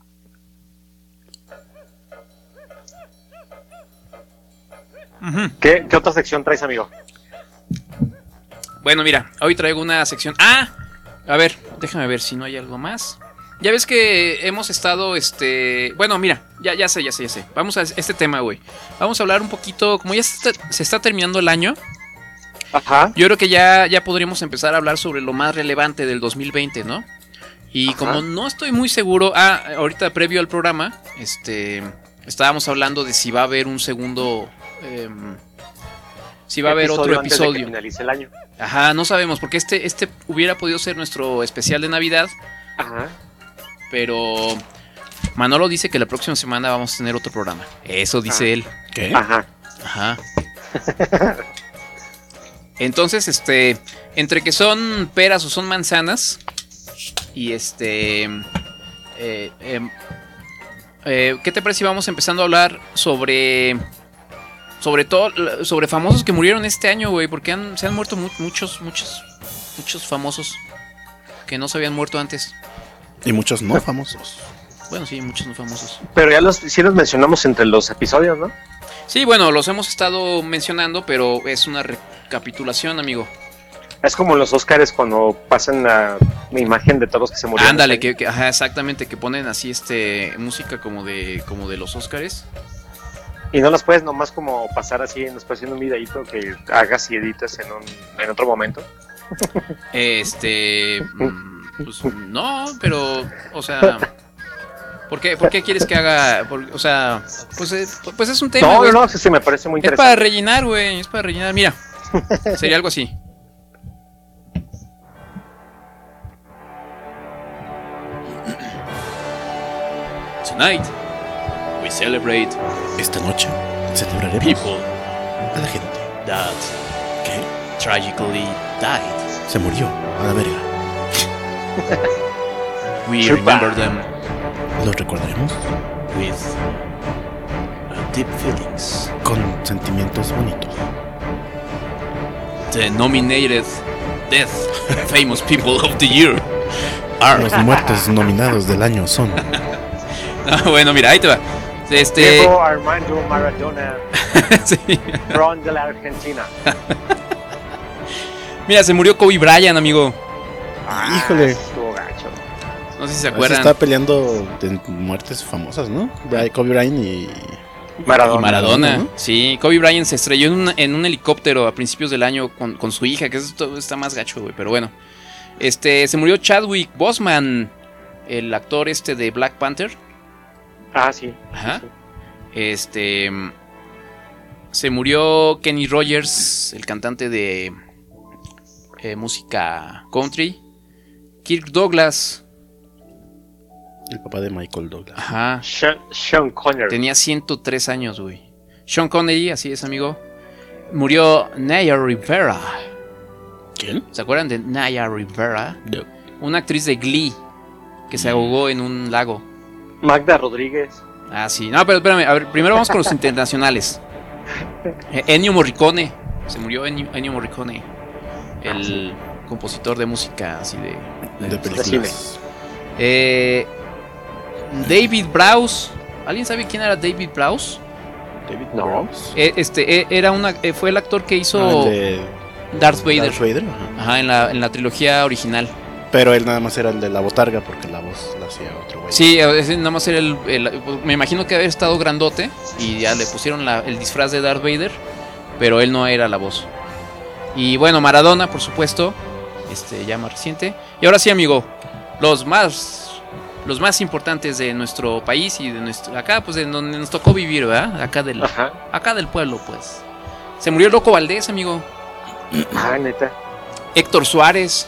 Uh-huh. ¿Qué, ¿Qué otra sección traes, amigo? Bueno, mira, hoy traigo una sección... ¡Ah! A ver, déjame ver si no hay algo más. Ya ves que hemos estado, este... Bueno, mira, ya, ya sé, ya sé, ya sé. Vamos a este tema, güey. Vamos a hablar un poquito... Como ya se está, se está terminando el año. Ajá. Yo creo que ya, ya podríamos empezar a hablar sobre lo más relevante del dos mil veinte, ¿no? Y Ajá. como no estoy muy seguro... Ah, ahorita previo al programa, este... Estábamos hablando de si va a haber un segundo... Eh, si va a haber otro episodio. Antes de que finalice el año. Ajá, no sabemos, porque este, este hubiera podido ser nuestro especial de Navidad. Ajá. Pero Manolo dice que la próxima semana vamos a tener otro programa. Eso dice ah. él. ¿Qué? Ajá. Ajá. Entonces, este, entre que son peras o son manzanas, y este, eh, eh, eh, ¿qué te parece si vamos empezando a hablar sobre, sobre todo, sobre famosos que murieron este año, güey? Porque han, se han muerto mu- muchos, muchos, muchos famosos que no se habían muerto antes. Y muchos no famosos. Bueno, sí, muchos no famosos. Pero ya los, sí los mencionamos entre los episodios, ¿no? Sí, bueno, los hemos estado mencionando, pero es una recapitulación, amigo. Es como los Óscares cuando pasan la, la imagen de todos los que se murieron. Ándale, que, que, ajá, exactamente, que ponen así este música como de como de los Óscares. Y no las puedes nomás como pasar así, nos puedes hacer un videíto que hagas y edites en, un, en otro momento. Este... Pues no, pero, o sea, ¿por qué, por qué quieres que haga? Por, o sea, pues, eh, pues es un tema. No, güey. no, no, sí, sí, me parece muy interesante. Es para rellenar, güey, es para rellenar. Mira, sería algo así. Tonight, we celebrate. Esta noche celebraremos people a la gente that que tragically died. se murió a la verga. We Chupa. remember them Los recordaremos with uh, deep feelings. con sentimientos bonitos. The nominated Death Famous People of the Year are. Los muertos nominados del año son No, bueno, mira, ahí te va. Este. Diego Armando Maradona. Sí. From de la Argentina. Mira, se murió Kobe Bryant, amigo. Ah, Híjole. estuvo gacho. No sé si se Se acuerdan. está peleando de muertes famosas, ¿no? Bry- Kobe Bryant y Maradona. Y Maradona, ¿no? sí. Kobe Bryant se estrelló en un, en un helicóptero a principios del año con, con su hija, que eso está más gacho, güey. Pero bueno. Este, se murió Chadwick Boseman, el actor este de Black Panther. Ah, sí. Ajá. Este. Se murió Kenny Rogers, el cantante de eh, música country. Kirk Douglas. el papá de Michael Douglas. Ajá. Sean, Sean Connery. Tenía ciento tres años, güey. Sean Connery, así es, amigo. Murió Naya Rivera. ¿Quién? ¿Se acuerdan de Naya Rivera? No. Una actriz de Glee que se ahogó en un lago. Magda Rodríguez. Ah, sí. No, pero espérame. A ver, primero vamos con los internacionales. Eh, Ennio Morricone. Se murió Ennio, Ennio Morricone. El compositor de música así de... De películas. Eh, David Prowse. ¿Alguien sabe quién era David Prowse? David No. Prowse. Eh, este eh, era una eh, fue el actor que hizo Ah, el de Darth Vader. Darth Vader, ajá. Ajá, en la, en la trilogía original. Pero él nada más era el de la botarga porque la voz la hacía otro güey. Sí, ese nada más era el, el- me imagino que había estado grandote y ya le pusieron la- el disfraz de Darth Vader, pero él no era la voz. Y bueno, Maradona, por supuesto, este ya más reciente. Y ahora sí, amigo, los más los más importantes de nuestro país y de nuestro acá, pues de donde nos tocó vivir, ¿verdad? Acá del Ajá. acá del pueblo, pues. Se murió el Loco Valdés, amigo. Ah, neta. Héctor Suárez.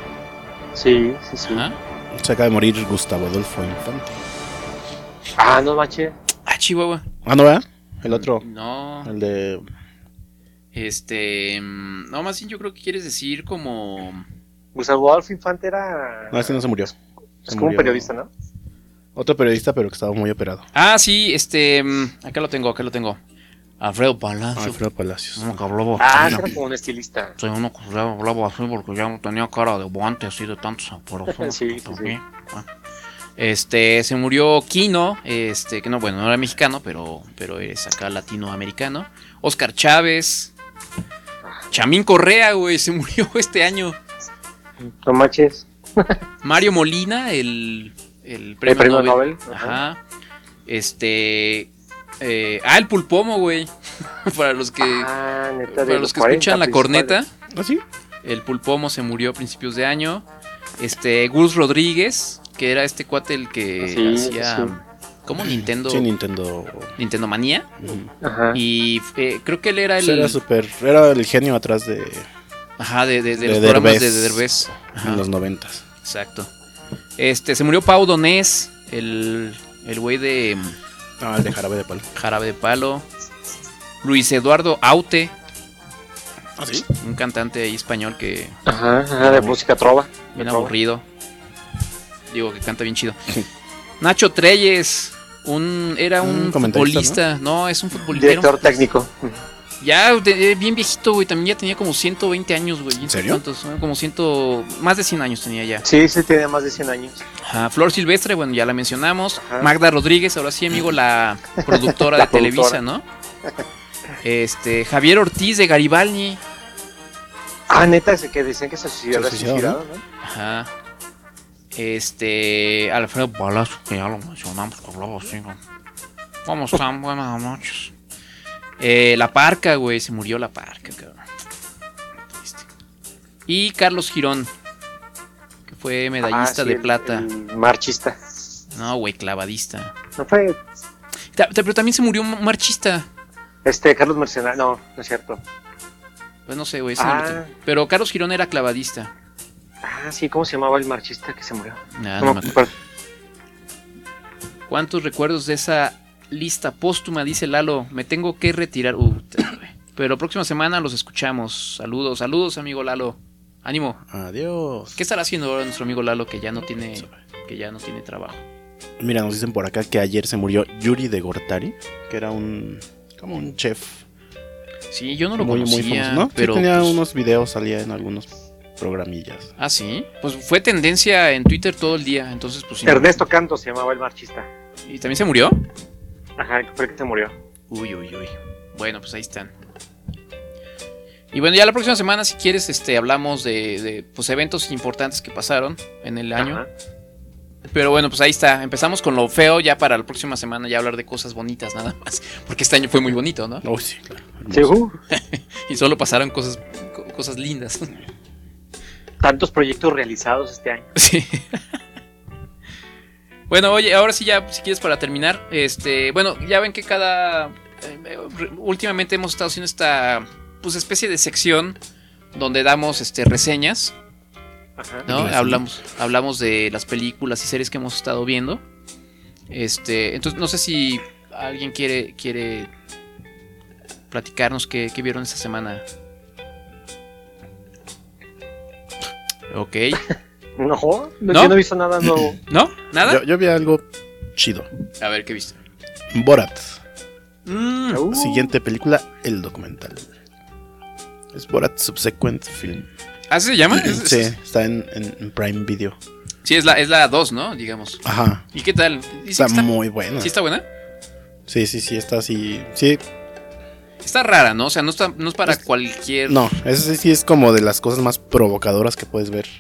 Sí, sí, sí. Ajá. Se acaba de morir Gustavo Adolfo Infante. Ah, no manches. Ah, Chihuahua. Ah, ¿no, verdad? El otro. No. El de... Este, mm, no, más bien yo creo que quieres decir como Gustavo Adolfo Infante era. No, ese no se murió. Es Se como un murió periodista, ¿no? Otro periodista, pero que estaba muy operado. Ah, sí, este, mm, acá lo tengo, acá lo tengo. Alfredo Palacio. Alfredo Palacios. Uno que hablaba Ah, así, era como un estilista. sí, uno que hablaba así porque ya no tenía cara de guante así de tantos apuros. Sí, sí, sí. Este, se murió Kino, este, que no, bueno, no era mexicano, pero, pero es acá latinoamericano. Oscar Chávez. Chamín Correa, güey, se murió este año. No manches. Mario Molina, el, el premio, El premio Nobel. Nobel, Ajá. Este. eh, ah, el Pulpomo, güey. para los que. Ah, neta, de para los que cuarenta escuchan la corneta. principales. ¿Ah, sí? El Pulpomo se murió a principios de año. Este, Gus Rodríguez, que era este cuate el que Sí, hacía. sí. ¿Cómo? Nintendo. Sí, Nintendo. Nintendo Manía. Ujú. Ajá. Y eh, creo que él era Pues el. Era súper. Era el genio atrás de. Ajá, de, de, de de los programas Derbez. de, de Derbez. Ajá. En los noventas. Exacto. Este, se murió Pau Donés, el el güey de Ah, el de Jarabe de Palo. Jarabe de Palo. Luis Eduardo Aute, ¿Ah, sí? un cantante ahí español que Ajá, ajá, de música trova. bien De trova. aburrido. Digo que canta bien chido. Nacho Treyes, un era un Un comentarista, futbolista, ¿no? es un futbolista. Director técnico. Ya de- bien viejito, güey, también ya tenía como ciento veinte años, güey. ¿En serio? ¿Cuántos? Como ciento más de cien años tenía ya. Sí, sí, tiene más de cien años. Ajá, Flor Silvestre, bueno, ya la mencionamos. Ajá. Magda Rodríguez, ahora sí, amigo, la productora La de Televisa, productora. ¿no? Este, Javier Ortiz de Garibaldi. Ah, neta, ese que decían que se suicidó, Se había suicidó, suicidado, ¿no? Ajá. Este, Alfredo Palacio, que ya lo mencionamos, que hablaba así, ¿no? ¿Cómo están? Buenas noches. Eh, la Parca, güey, se murió la Parca, cabrón. Triste. Y Carlos Girón, que fue medallista Ah, sí, de el- plata. el marchista. No, güey, clavadista. No fue Ta- ta- Pero también se murió un marchista. este Carlos Mercenario. No, no es cierto. Pues no sé, güey. ese no lo Ah. tengo. Pero Carlos Girón era clavadista. Ah, sí, ¿cómo se llamaba el marchista que se murió? Nah, No no me me acuerdo. ¿Cuántos recuerdos de esa lista póstuma? Dice Lalo, me tengo que retirar. Uh, pero próxima semana los escuchamos. Saludos, saludos, amigo Lalo. Ánimo. Adiós. ¿Qué estará haciendo ahora nuestro amigo Lalo que ya no tiene, que ya no tiene trabajo? Mira, nos dicen por acá que ayer se murió Yuri de Gortari, que era un como un chef. Sí, yo no lo muy, conocía, muy famoso, ¿no? pero sí, tenía pues, unos videos, salía en algunos programillas. Ah, sí. Pues fue tendencia en Twitter todo el día, entonces pues... Ernesto Canto se llamaba el marchista. ¿Y también se murió? Ajá, fue el que se murió. Uy, uy, uy. Bueno, pues ahí están. Y bueno, ya la próxima semana, si quieres, este, hablamos de, de pues, eventos importantes que pasaron en el año. Ajá. Pero bueno, pues ahí está. Empezamos con lo feo, ya para la próxima semana ya hablar de cosas bonitas nada más. Porque este año fue muy bonito, ¿no? Oh, sí, claro. Sí, uh. Y solo pasaron cosas, cosas lindas. Tantos proyectos realizados este año. Sí. Bueno, oye, ahora sí ya, si quieres para terminar, este, bueno, ya ven que cada... Eh, últimamente hemos estado haciendo esta... pues especie de sección donde damos este reseñas, ajá, ¿no? Hablamos, hablamos de las películas y series que hemos estado viendo. Este, entonces no sé si alguien quiere quiere platicarnos qué, qué vieron esta semana. Ok. No, no, ¿no? Yo no he visto nada nuevo. ¿No? ¿Nada? Yo, yo vi algo chido. A ver, ¿qué viste? Borat. Mm. Uh. Siguiente película, el documental. Es Borat Subsequent Film. ¿Ah, se llama? Sí, está en, en, en Prime Video. Sí, es la es la dos, ¿no? Digamos. Ajá. ¿Y qué tal? Está, está muy buena. ¿Sí está buena? Sí, sí, sí, está así. Sí. Está rara, ¿no? O sea, no, está, no es para es, cualquier... No, ese sí es como de las cosas más provocadoras que puedes ver.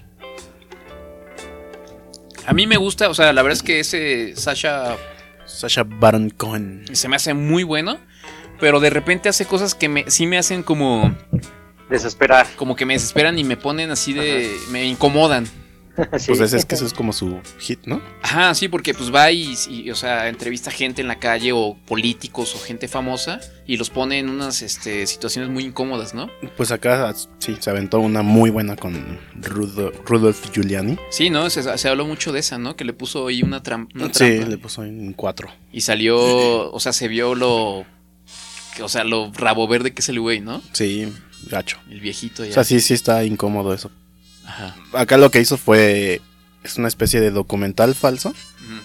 A mí me gusta, o sea, la verdad es que ese Sacha... Sacha Baron Cohen se me hace muy bueno, pero de repente hace cosas que me, sí me hacen como... desesperar. Como que me desesperan y me ponen así de... Ajá. Me incomodan. Sí. Pues ese es que eso es como su hit, ¿no? Ajá, sí, porque pues va y, y, o sea, entrevista gente en la calle o políticos o gente famosa y los pone en unas este, situaciones muy incómodas, ¿no? Pues acá sí, se aventó una muy buena con Rudolph, Rudolph Giuliani. Sí, ¿no? Se, se habló mucho de esa, ¿no? Que le puso ahí una, tram, una sí, trampa. Sí, le puso en cuatro. Y salió, o sea, se vio lo... O sea, lo rabo verde que es el güey, ¿no? Sí, gacho. El viejito ya. O sea, sí, sí está incómodo eso. Ajá. Acá lo que hizo fue... Es una especie de documental falso. Uh-huh.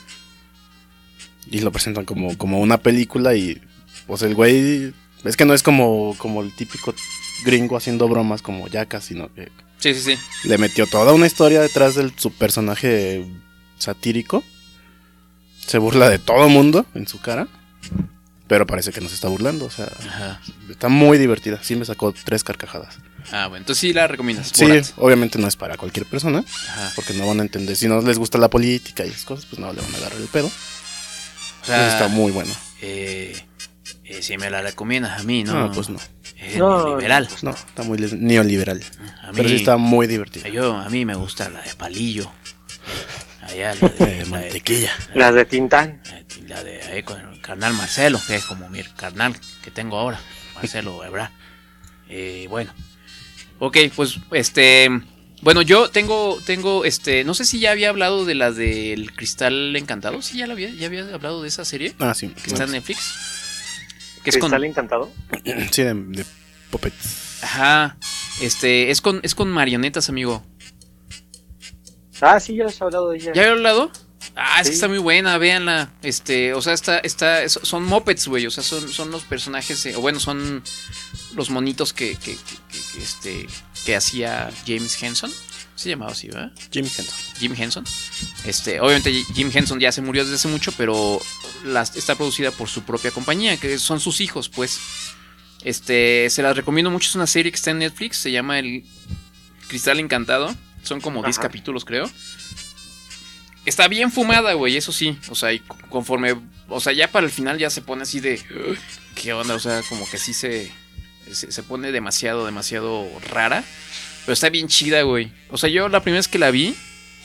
Y lo presentan como, como una película y... Pues el güey... Es que no es como, como el típico gringo haciendo bromas como Jackass, sino que... Sí, sí, sí. Le metió toda una historia detrás de su personaje satírico. Se burla de todo mundo en su cara. Pero parece que no se está burlando, o sea, ajá, está muy divertida. Sí me sacó tres carcajadas. Ah, bueno, entonces sí la recomiendas. Sí, Borat. Obviamente no es para cualquier persona, ajá, porque no van a entender. Si no les gusta la política y esas cosas, pues no le van a agarrar el pedo. O sea, entonces está muy bueno. Eh, eh, si me la recomiendas a mí, ¿no? No, pues no. Eh, no neoliberal. Pues no, está muy neoliberal. A mí, pero sí está muy divertida. Yo, a mí me gusta la de palillo. Allá, la de, eh, mantequilla. La de Tintán. La de ahí con el carnal Marcelo, que es como mi carnal que tengo ahora. Marcelo Ebrard. Eh, bueno. Ok, pues este. Bueno, yo tengo. tengo este. No sé si ya había hablado de la del Cristal Encantado. Sí, ya, la había, ya había hablado de esa serie. Ah, sí. Que está en Netflix. Que es ¿Cristal con... Encantado? Sí, de, de puppets. Ajá. Este. Es con, es con marionetas, amigo. Ah, sí, ya les he hablado de ella. ¿Ya había hablado? Ah, es sí. que está muy buena, véanla. Este, o sea, está, está, son mopeds, güey. O sea, son, son los personajes, eh, o bueno, son los monitos que, que, que, que, este, que hacía James Henson. Se llamaba así, ¿verdad? Jim Henson. Jim Henson. Este, obviamente Jim Henson ya se murió desde hace mucho, pero las, está producida por su propia compañía, que son sus hijos, pues. Este, se las recomiendo mucho. Es una serie que está en Netflix, se llama El Cristal Encantado. Son como diez capítulos, creo. Está bien fumada, güey, eso sí. O sea, y conforme... O sea, ya para el final ya se pone así de... ¿Qué onda? O sea, como que sí se... Se, se pone demasiado, demasiado rara. Pero está bien chida, güey. O sea, yo la primera vez que la vi...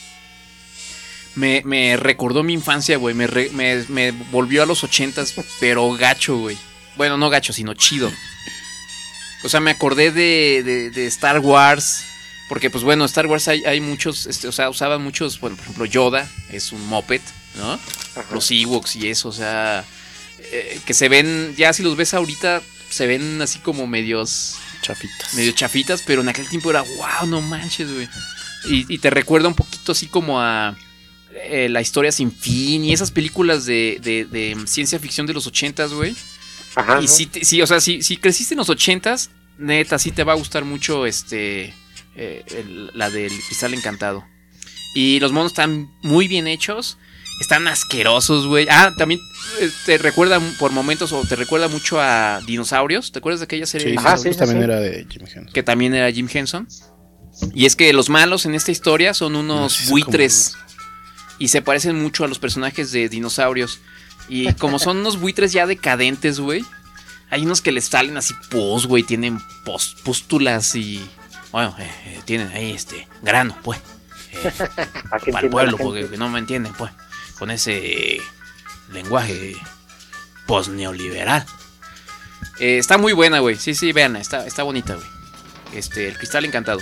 Me, me recordó mi infancia, güey. Me, re, me, me volvió a los ochentas, pero gacho, güey. Bueno, no gacho, sino chido. O sea, me acordé de, de, de Star Wars... Porque, pues bueno, Star Wars hay, hay muchos, este, o sea, usaban muchos, bueno, por ejemplo, Yoda es un moped, ¿no? Ajá. Los Ewoks y eso, o sea, eh, que se ven, ya si los ves ahorita, se ven así como medios... Chafitas. Medio chafitas, pero en aquel tiempo era, wow, no manches, güey. Y, y te recuerda un poquito así como a eh, La Historia Sin Fin y esas películas de, de, de ciencia ficción de los ochentas, güey. Ajá. Y sí, te, sí, o sea, si, si creciste en los ochentas, neta, sí te va a gustar mucho este eh, el, la del Cristal Encantado. Y los monos están muy bien hechos. Están asquerosos, güey. Ah, también eh, te recuerda por momentos o te recuerda mucho a Dinosaurios. ¿Te acuerdas de aquella serie? Sí, de Ajá, Dinosaurios? sí, también sí. Era de Jim Henson. Que también era Jim Henson. Y es que los malos en esta historia son unos no, sí, buitres. Como... Y se parecen mucho a los personajes de Dinosaurios. Y como son unos buitres ya decadentes, güey. Hay unos que les salen así pos, güey. Tienen pos, pústulas y... Bueno, eh, eh, tienen ahí este grano, pues. Eh, para el pueblo, porque no me entienden, pues. Con ese lenguaje post-neoliberal. Eh, está muy buena, güey. Sí, sí, vean, está, está bonita, güey. Este, El Cristal Encantado.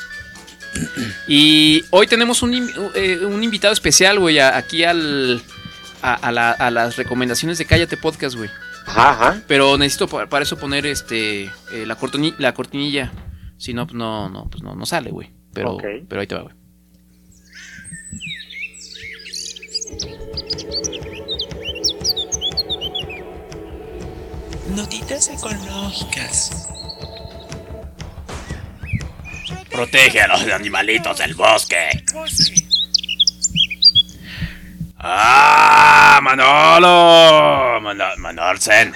Y hoy tenemos un, eh, un invitado especial, güey, aquí al, a, a, la, a las recomendaciones de Cállate Podcast, güey. Ajá, ajá. Pero necesito para, para eso poner este eh, la, cortoni, la cortinilla. Si no, no, no, pues no, no sale, güey. Pero, okay. pero ahí te va, güey. Notitas ecológicas. Protege a los animalitos del bosque. ¡Ah! ¡Manolo! Manol, Manolsen.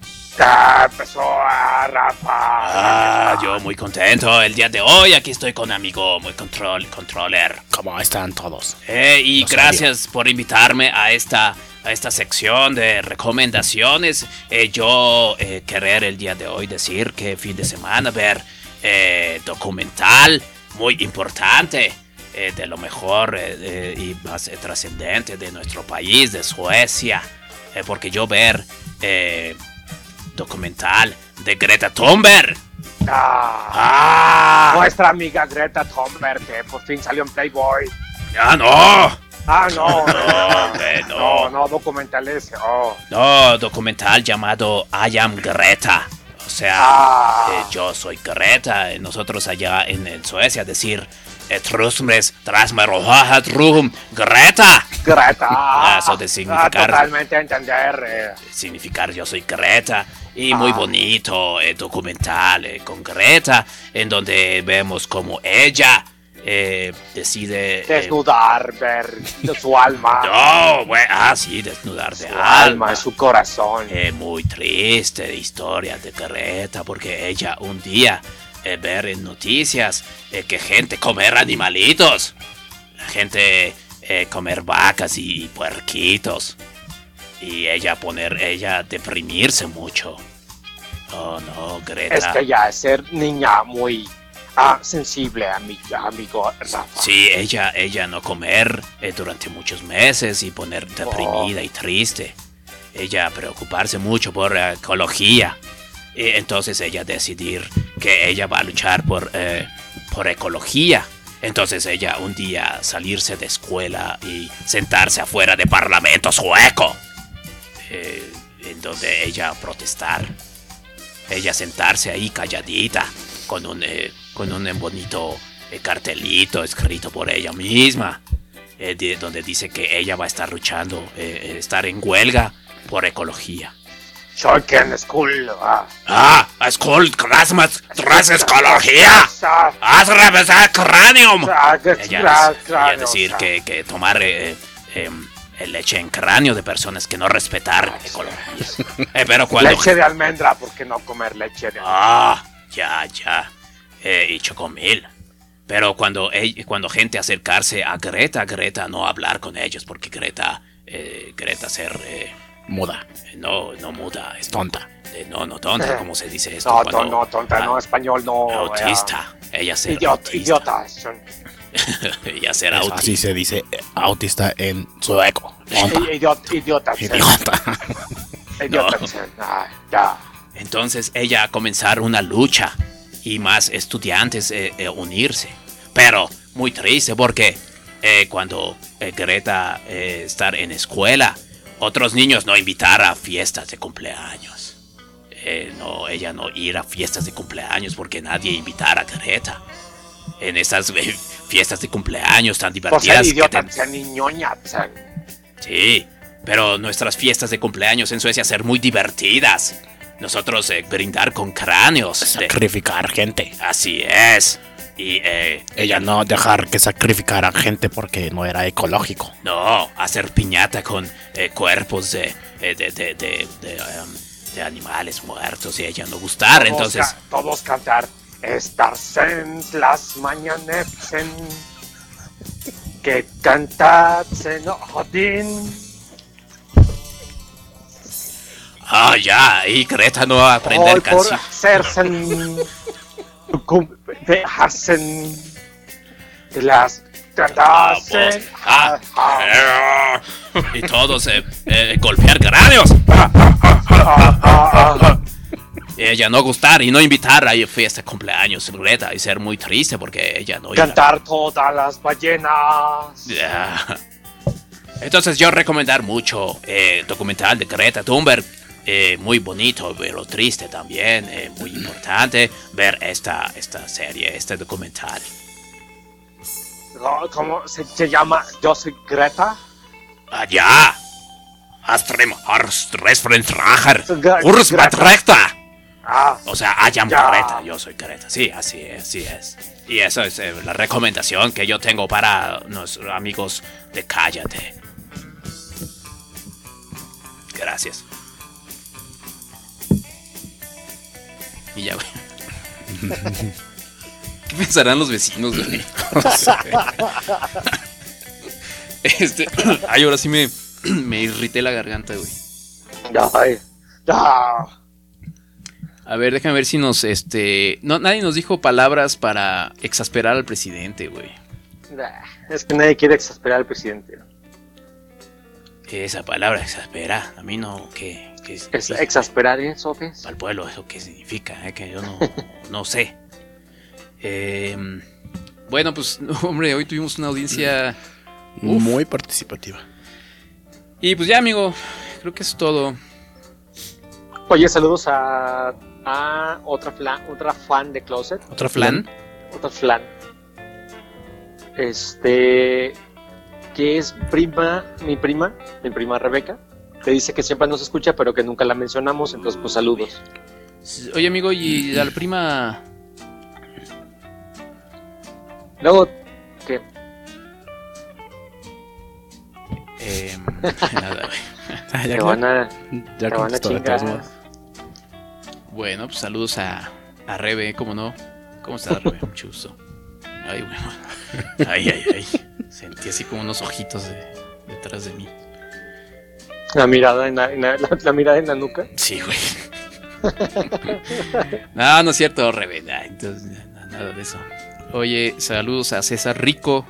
Ya empezó a Rafa. Ah, yo muy contento el día de hoy. Aquí estoy con amigo muy control, controller. ¿Cómo están todos? Eh, y no gracias sabía. por invitarme a esta, a esta sección de recomendaciones. Eh, yo eh, querer el día de hoy decir que fin de semana ver eh, documental muy importante. Eh, de lo mejor eh, eh, y más eh, trascendente de nuestro país, de Suecia. Eh, porque yo ver... Eh, documental de Greta Thunberg. Ah, ah, nuestra amiga Greta Thunberg, que por fin salió en Playboy. ¡Ah, no! Ah, no. No, hombre, no. No, no, documental ese. Oh. No, documental llamado I Am Greta. O sea, ah. eh, yo soy Greta. Nosotros allá en, en Suecia decir... Trusmes, Trasmeroja, Trum, Greta. Greta. Eso de significar. Ah, totalmente a entender. Eh. Significar yo soy Greta. Y ah. muy bonito eh, documental eh, con Greta, en donde vemos como ella eh, decide... Desnudar, eh, ver de su alma. No, bueno, ah, sí, desnudar de su alma. alma, su corazón. Eh, muy triste historia de Greta, porque ella un día... Eh, ver en noticias eh, que gente comer animalitos, la gente eh, comer vacas y, y puerquitos, y ella poner, ella deprimirse mucho. Oh no, Greta. Es que ya es ser niña muy ah, sensible, amigo, amigo Rafa. Sí, ella, ella no comer eh, durante muchos meses y poner deprimida oh. y triste. Ella preocuparse mucho por la ecología. Y entonces ella decidir que ella va a luchar por, eh, por ecología. Entonces ella un día salirse de escuela y sentarse afuera de parlamento sueco. Eh, en donde ella protestar. Ella sentarse ahí calladita con un, eh, con un bonito eh, cartelito escrito por ella misma. Eh, de, donde dice que ella va a estar luchando, eh, estar en huelga por ecología. Soy quien school. Ah, ah school, gracias, gracias, ecología. Haz revisar cráneo. Ella es, decir que, que tomar eh, eh, leche en cráneo de personas que no respetar ecología. Eh, pero cuando... Leche de almendra, ¿por qué no comer leche de almendra? Ah, ya, ya. Eh, y chocomil. Pero cuando, eh, cuando gente acercarse a Greta, Greta no hablar con ellos, porque Greta, eh, Greta ser... Eh, muda. No, no muda. Es tonta. Eh, no, no tonta, ¿cómo se dice esto? No, cuando, no, tonta, ah, no, español no. Autista. Eh, ella ser idiota, autista. Idiota. Ella ser Eso, autista. así se dice eh, autista en sueco. Tonta. Idiota. Idiota. Idiota. Idiota. No. Ah, ya. Entonces ella a comenzar una lucha y más estudiantes eh, eh, unirse. Pero muy triste porque eh, cuando eh, Greta eh, estar en escuela, otros niños no invitar a fiestas de cumpleaños. Eh, no, ella no ir a fiestas de cumpleaños porque nadie invitara a Greta. En esas eh, fiestas de cumpleaños tan divertidas. O sea, idiota, que te... sea niñoña, o sea. Sí, pero nuestras fiestas de cumpleaños en Suecia ser muy divertidas. Nosotros eh, brindar con cráneos. Sacrificar de... gente. Así es. Y eh, ella no dejar que sacrificaran gente porque no era ecológico. No, hacer piñata con eh, cuerpos de, eh, de, de, de, de, um, de animales muertos y a ella no gustar, Todos entonces... Ca todos cantar Estarsens las mañanepsen que cantatsen Odin. Ah, ya, y Greta no va a aprender canciones. Sersen dejarsen de las cantasen. Ah, ah, y todos eh, eh, golpear cráneos. Y ella no gustar y no invitar a fiesta de cumpleaños Greta y ser muy triste porque ella no iba. Cantar todas las ballenas. Yeah. Entonces yo recomendar mucho eh, el documental de Greta Thunberg. Eh, muy bonito, pero triste también. Eh, muy importante ver esta, esta serie, este documental. ¿Cómo se, se llama? Yo soy Greta. Allá. Astrem Harstresfrenstrager. Ursmatrekta. Ah, o sea, Ayam ya. Greta, yo soy Greta. Sí, así es, así es. Y eso es eh, la recomendación que yo tengo para nuestros amigos de Cállate. Gracias. Y ya, güey. ¿Qué pensarán los vecinos, güey? Este. Ay, ahora sí me. Me irrité la garganta, güey. Ay, ya. A ver, déjame ver si nos, este... No, nadie nos dijo palabras para exasperar al presidente, güey. Es que nadie quiere exasperar al presidente. Esa palabra exaspera, a mí no, ¿qué? qué es, ¿Exasperar eso qué es? Al pueblo, ¿eso qué significa? Es que yo no, no sé. Eh, bueno, pues, hombre, hoy tuvimos una audiencia... Uf. Muy participativa. Y pues ya, amigo, creo que es todo. Oye, saludos a, a otra, flan, otra fan de Closet. ¿Otra flan? Otra flan. Este... que es prima, mi prima, mi prima Rebeca, que dice que siempre nos escucha, pero que nunca la mencionamos, entonces pues saludos. Oye, amigo, ¿y a la prima? Luego, ¿qué? Eh, nada, güey. Te van a, ya te van a chingar. Bueno, pues saludos a, a Rebe, ¿cómo no? ¿Cómo estás, Rebe? Mucho gusto. Ay, bueno. Ay, ay, ay. Sentí así como unos ojitos de, detrás de mí. La mirada en la, en la, la, la mirada en la nuca. Sí, güey. No, no es cierto, Rebe. Entonces, nada de eso. Oye, saludos a César Rico,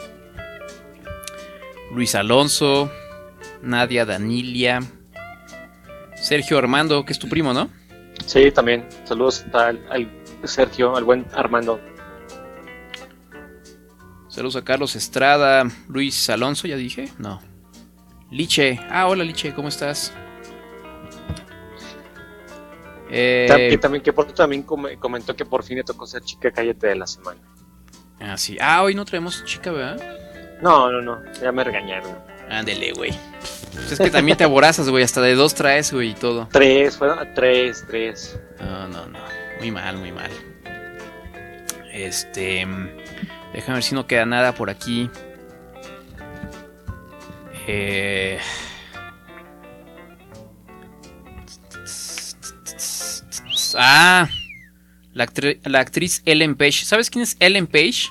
Luis Alonso, Nadia Danilia, Sergio Armando, que es tu primo, ¿no? Sí, también. Saludos al, al Sergio, al buen Armando. Saludos a Carlos Estrada, Luis Alonso, ya dije, no. Liche, ah, hola Liche, ¿cómo estás? Eh... Que también, que por también comentó que por fin le tocó ser chica cállate de la semana. Ah, sí. Ah, hoy no traemos chica, ¿verdad? No, no, no, ya me regañaron. Ándele, güey. Pues es que también te aborazas, güey, hasta de dos traes, güey, y todo. Tres, fueron tres, tres. No, no, no, muy mal, muy mal. Este... Déjame ver si no queda nada por aquí. Eh... Ah, la, actri la actriz Ellen Page. ¿Sabes quién es Ellen Page?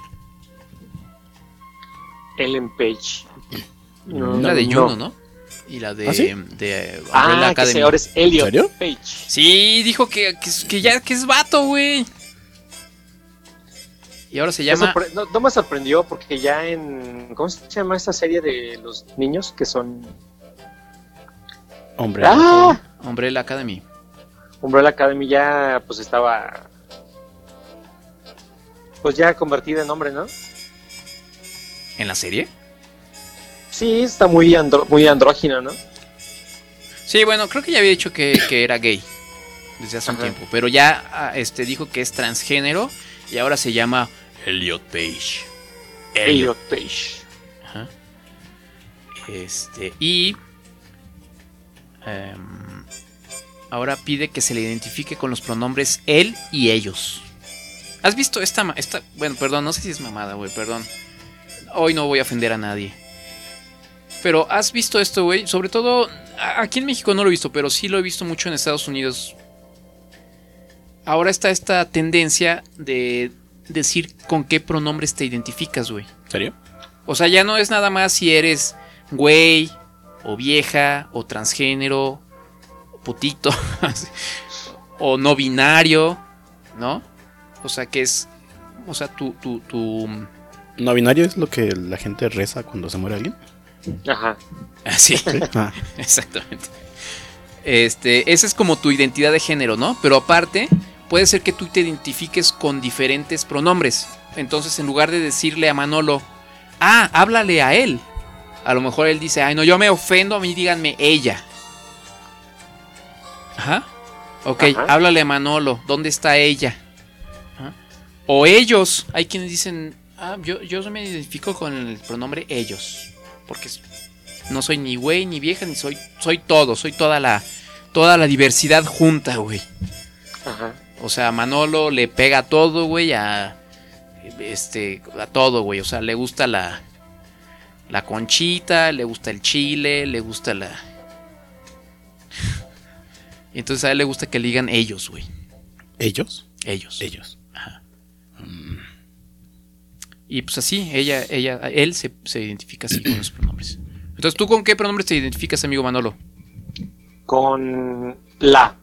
Ellen Page. No, la de Juno, ¿no? Y la de... ¿Ah, sí? de ah, que señor es Elliot ¿En serio? Page. Sí, dijo que, que, que ya que es vato, güey. Y ahora se llama... No, no me sorprendió porque ya en... ¿Cómo se llama esta serie de los niños que son... Umbrella ah, Academy. Umbrella Academy. Umbrella Academy ya pues estaba... Pues ya convertida en hombre, ¿no? ¿En la serie? Sí, está muy, andro muy andrógino, ¿no? Sí, bueno, creo que ya había dicho que, que era gay desde hace Ajá. un tiempo, pero ya este dijo que es transgénero y ahora se llama Elliot Page. Elliot, Elliot Page. Ajá. Este, y um, ahora pide que se le identifique con los pronombres él y ellos. ¿Has visto esta, esta bueno, perdón, no sé si es mamada, güey, perdón. Hoy no voy a ofender a nadie. Pero ¿has visto esto, güey? Sobre todo, aquí en México no lo he visto, pero sí lo he visto mucho en Estados Unidos. Ahora está esta tendencia de decir con qué pronombres te identificas, güey. ¿En serio? O sea, ya no es nada más si eres güey, o vieja, o transgénero, o putito, o no binario, ¿no? O sea, que es... O sea, tu... tu, tu ¿No binario es lo que la gente reza cuando se muere alguien? Ajá. Sí, ¿Sí? Ah. Exactamente. Este, esa es como tu identidad de género, ¿no? Pero aparte, puede ser que tú te identifiques con diferentes pronombres. Entonces, en lugar de decirle a Manolo, ah, háblale a él, a lo mejor él dice, ay, no, yo me ofendo, a mí díganme ella. Ajá. Ok, Ajá. háblale a Manolo, ¿dónde está ella? Ajá. O ellos, hay quienes dicen, ah, yo, yo me identifico con el pronombre ellos. Porque no soy ni güey, ni vieja, ni soy... Soy todo, soy toda la... Toda la diversidad junta, güey. Ajá. O sea, Manolo le pega a todo, güey, a... Este... A todo, güey. O sea, le gusta la... La conchita, le gusta el chile, le gusta la... Y entonces a él le gusta que le digan ellos, güey. ¿Ellos? Ellos. Ellos. Ajá. Mm. Y pues así, ella, ella, él se, se identifica así con los pronombres. Entonces, ¿tú con qué pronombres te identificas, amigo Manolo? Con la.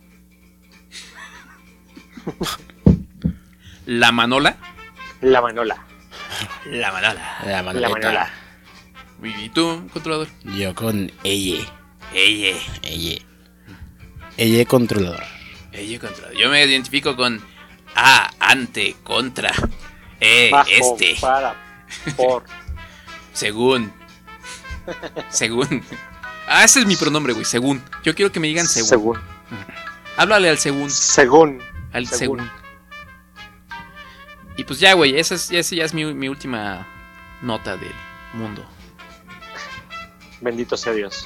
¿La Manola? La Manola. La Manola. La Manola. La Manola. ¿Y tú, controlador? Yo con ella. Ella. Ella. Ella controlador. Ella controlador. Yo me identifico con A, ante, contra. Eh, Bajo, este. Para, por. Según. Según. Ah, ese es mi pronombre, güey, según. Yo quiero que me digan según. Según. Háblale al según. Según. Al según. según. Y pues ya, güey, esa es, esa ya es mi, mi última nota del mundo. Bendito sea Dios.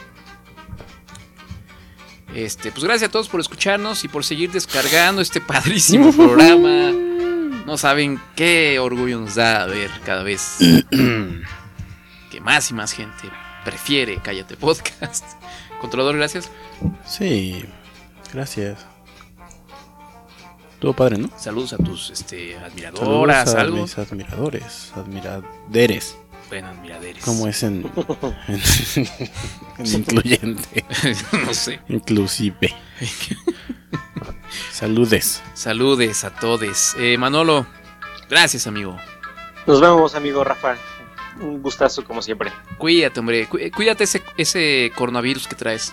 Este, pues gracias a todos por escucharnos y por seguir descargando este padrísimo programa. No saben qué orgullo nos da ver cada vez que más y más gente prefiere Cállate Podcast. Controlador, gracias. Sí, gracias. Estuvo padre, ¿no? Saludos a tus este, admiradoras, Saludos a algo. mis admiradores, admiraderes. Bueno, admiraderes. ¿Cómo es en, en, en incluyente? No sé. Inclusive. Saludes. Saludes a todos. Eh, Manolo, gracias, amigo. Nos vemos, amigo Rafa. Un gustazo, como siempre. Cuídate, hombre. Cuídate ese, ese coronavirus que traes.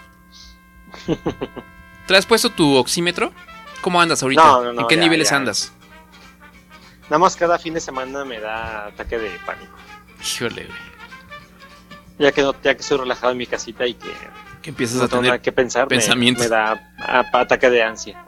¿Traes puesto tu oxímetro? ¿Cómo andas ahorita? No, no, no, ¿En qué ya, niveles ya. andas? Nada más cada fin de semana me da ataque de pánico. Híjole, güey. Ya que, no, ya que estoy relajado en mi casita y que... Que empiezas no a tener nada que pensar, pensamientos. Me, me da a, a, ataque de ansia.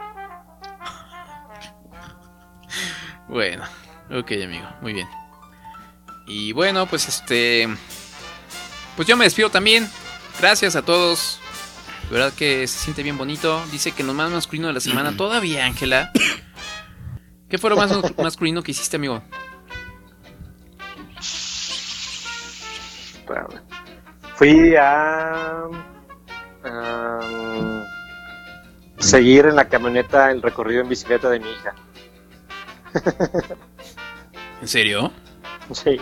Bueno, ok, amigo, muy bien. Y bueno, pues este... Pues yo me despido también. Gracias a todos. De verdad que se siente bien bonito. Dice que lo más masculino de la semana todavía, Ángela. ¿Qué fue lo más masculino que hiciste, amigo? Fui a... Um, seguir en la camioneta el recorrido en bicicleta de mi hija. ¿En serio? Sí.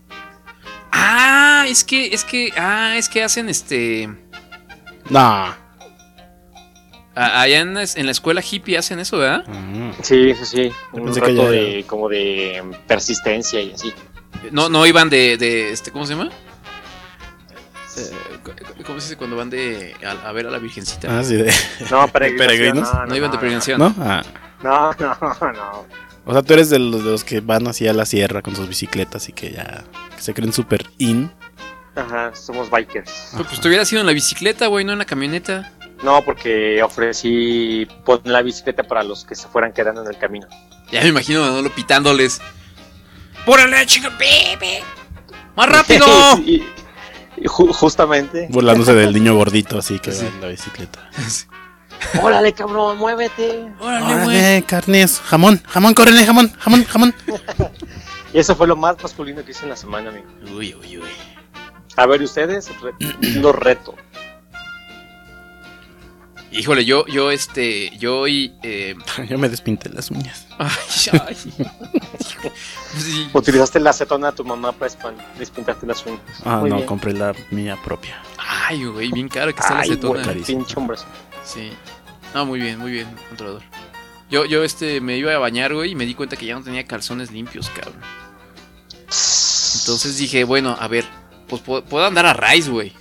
Ah, es que, es que, ah, es que hacen este... Nah. Allá en, en la escuela hippie hacen eso, ¿verdad? Mm. Sí, sí, sí. Un pensé rato que ya de, era. como de persistencia y así. No, no iban de, de este, ¿cómo se llama? Eh, ¿Cómo se dice cuando van de a, a ver a la Virgencita? Ah, sí, de... No, peregrinos. No, No, no, iban de no, peregrinación. ¿No? Ah. No, no, no. O sea, tú eres de los, de los que van así a la sierra con sus bicicletas y que ya que se creen super in. Ajá, somos bikers. Pues, pues te hubieras ido en la bicicleta, güey, no en la camioneta. No, porque ofrecí poner la bicicleta para los que se fueran quedando en el camino. Ya me imagino a Manolo pitándoles. ¡Pórale, chica! ¡Bebe! ¡Más rápido! y, y ju- justamente. Burlándose del niño gordito así que Sí. va en la bicicleta. Sí. ¡Órale, cabrón, muévete! ¡Órale, güey! ¡Órale, carnes! ¡Jamón! ¡Jamón, córrele, jamón! ¡Jamón, jamón! Y eso fue lo más masculino que hice en la semana, amigo. Uy, uy, uy. A ver, ustedes, re- los reto. Híjole, yo, yo, este, yo hoy... Eh... Yo me despinté las uñas. Ay, ay. Sí. Utilizaste la acetona de tu mamá para espan- despintarte las uñas. Ah, Muy no, bien. compré la mía propia. Ay, güey, bien caro que está la Ay, acetona. güey, pinche hombre. Sí. No, muy bien, muy bien, controlador. Yo, yo, este, me iba a bañar, güey, y me di cuenta que ya no tenía calzones limpios, cabrón. Entonces dije, bueno, a ver, pues puedo, puedo andar a raíz, güey.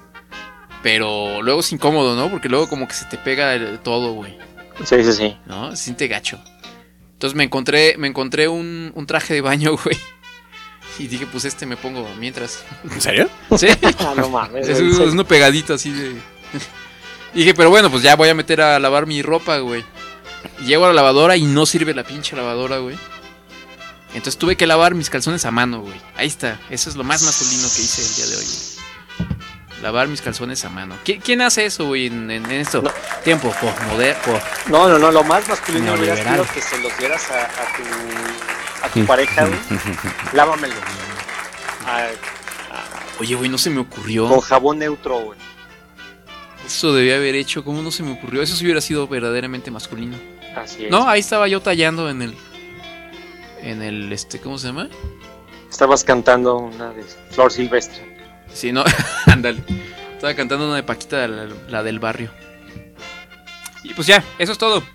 Pero luego es incómodo, ¿no? Porque luego como que se te pega el- todo, güey. Sí, sí, sí. ¿No? Se siente gacho. Entonces me encontré, me encontré un, un traje de baño, güey. Y dije, pues este me pongo mientras. ¿En serio? Sí. Ah, no mames. Es, güey, es sí. uno pegadito así de... Y dije, pero bueno, pues ya voy a meter a lavar mi ropa, güey. Y llego a la lavadora y no sirve la pinche lavadora, güey. Entonces tuve que lavar mis calzones a mano, güey. Ahí está. Eso es lo más masculino que hice el día de hoy, güey. Lavar mis calzones a mano. ¿Qui- ¿Quién hace eso, güey, en, en- en esto? No. Tiempo, por moder, por... No, no, no, lo más masculino hubiera Neoliberal. sido que se los dieras a, a tu, a tu pareja, güey. Lávamelo. A- Oye, güey, no se me ocurrió. con jabón neutro, güey. Eso debía haber hecho. ¿Cómo no se me ocurrió? Eso sí hubiera sido verdaderamente masculino. Así es. No, ahí estaba yo tallando en el... En el, este, ¿cómo se llama? Estabas cantando una de Flor Silvestre. Sí, no, ándale. Estaba cantando una de Paquita, la, la del barrio. Y pues ya, eso es todo.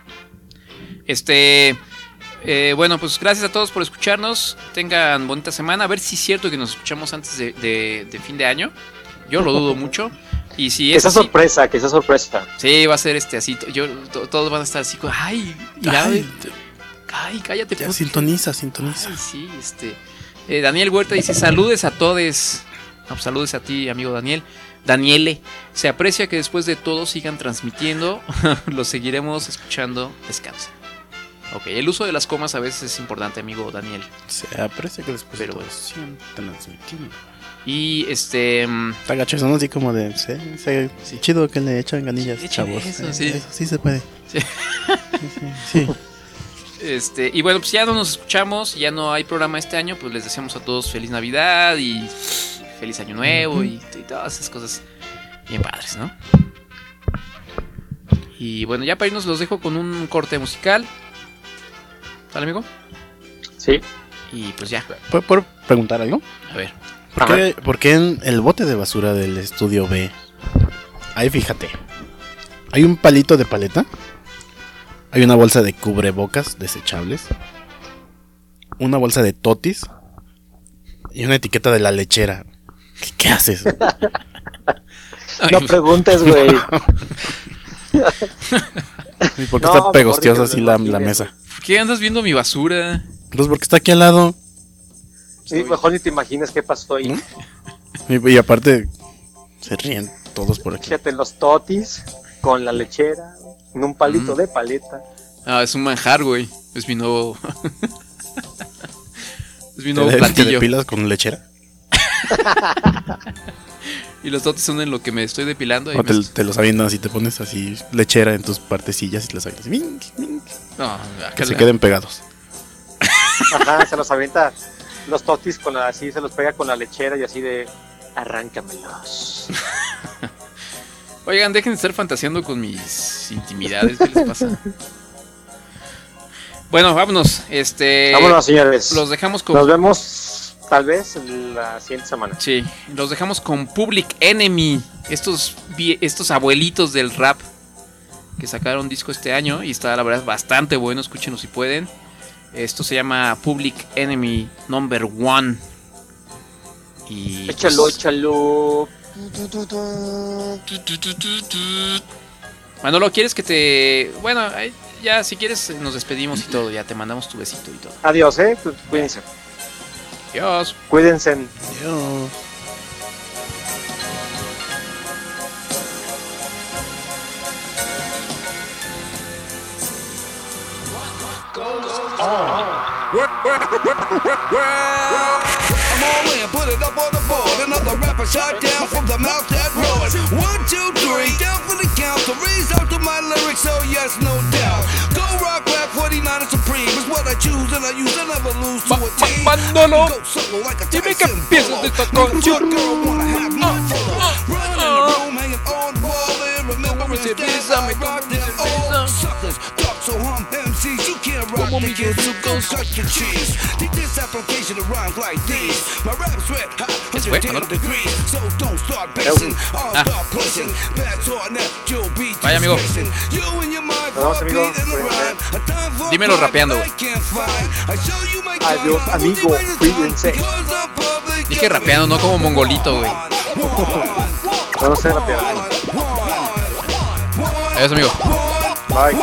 Este... eh, bueno, pues gracias a todos por escucharnos. Tengan bonita semana. A ver si es cierto que nos escuchamos antes de, de- de fin de año. Yo lo dudo mucho. Y si Que es sea así, sorpresa, que sea sorpresa. sí, va a ser este así. Yo, to- todos van a estar así como, ay, mira, Ay, ay, cállate. ya puto". sintoniza, sintoniza. Ay, sí, este. eh, Daniel Huerta dice: saludes a todos. No, pues, saludes a ti, amigo Daniel. Daniele, se aprecia que después de todo sigan transmitiendo. Los seguiremos escuchando. Descansa. Ok, el uso de las comas a veces es importante, amigo Daniel. Se aprecia que después Pero de todo bueno. sigan transmitiendo. Y este. mm, Está gacho eso, ¿no? Así como de... Sí, sí, Sí. chido que le echan ganillas, Echen chavos. eso, Eh, sí. Eso sí se puede. Sí. Sí, sí, sí. Este, y bueno, pues ya no nos escuchamos, ya no hay programa este año, pues les deseamos a todos feliz Navidad y feliz Año Nuevo y, y todas esas cosas bien padres, ¿no? Y bueno, ya para irnos los dejo con un corte musical. ¿Sale, amigo? Sí. Y pues ya, ¿Puedo, puedo preguntar algo? a ver. ¿Por qué, por qué en el bote de basura del estudio B? Ahí fíjate. Hay un palito de paleta. Hay una bolsa de cubrebocas desechables. Una bolsa de totis. Y una etiqueta de la lechera. ¿Qué, qué haces? No preguntes, güey. ¿Y por qué No, está pegostiosa mejor así di que la, lo la imagines, mesa? ¿Por qué andas viendo mi basura? Pues porque está aquí al lado. Sí, mejor ni te imaginas qué pasó ahí. ¿Mm? Y, y aparte, se ríen todos por aquí. Fíjate, los totis con la lechera, en un palito Mm. de paleta. Ah, es un manjar, güey. Es mi nuevo. Es mi ¿Te, nuevo de- te platillo. depilas con lechera? Y los totes son en lo que me estoy depilando. y O me- te, te los avientan así, te pones así lechera en tus partecillas y las avientas. ¡Mink, mink! No, Que se queden pegados. Ajá, se los avienta los totis con la, así, se los pega con la lechera y así de arráncamelos. Oigan, dejen de estar fantaseando con mis intimidades. ¿Qué les pasa? Bueno, vámonos. Este. Vámonos, señores. Los dejamos con. Nos vemos tal vez la siguiente semana. Sí, los dejamos con Public Enemy. Estos, vie- estos abuelitos del rap que sacaron disco este año y está la verdad bastante bueno. Escúchenos si pueden. Esto se llama Public Enemy Number One. Y Échalo, pues, échalo. Manolo, ¿quieres que te... Bueno, ay, ya, si quieres, nos despedimos y todo. Ya te mandamos tu besito y todo. Adiós, eh. Pues, cuídense. Adiós. Cuídense. Adiós. I'm all in, put it up on the board. Another rapper shot down from the mouth that roared. One, two, three, down for the count. To raise out to my lyrics, oh yes, no doubt. Go rock, rap, forty-nine and supreme is what I choose, and I use, I never lose to a team. Manolo, dime qué piensas de esta canción. So hum M Cs, you can't rock the kids, so go cut your cheese. Take this application to rhymes like these. My rap's red hot, one hundred ten degrees. So don't start basing, I'll start placing. Bad talk, now you'll be Vaya, amigo. You and your mind, Vamos, amigo. Dímelo rapeando, güey. Adiós, amigo. Cuídense. Dije rapeando, no como mongolito, güey. No sé rapear. Adiós, amigo. Bye.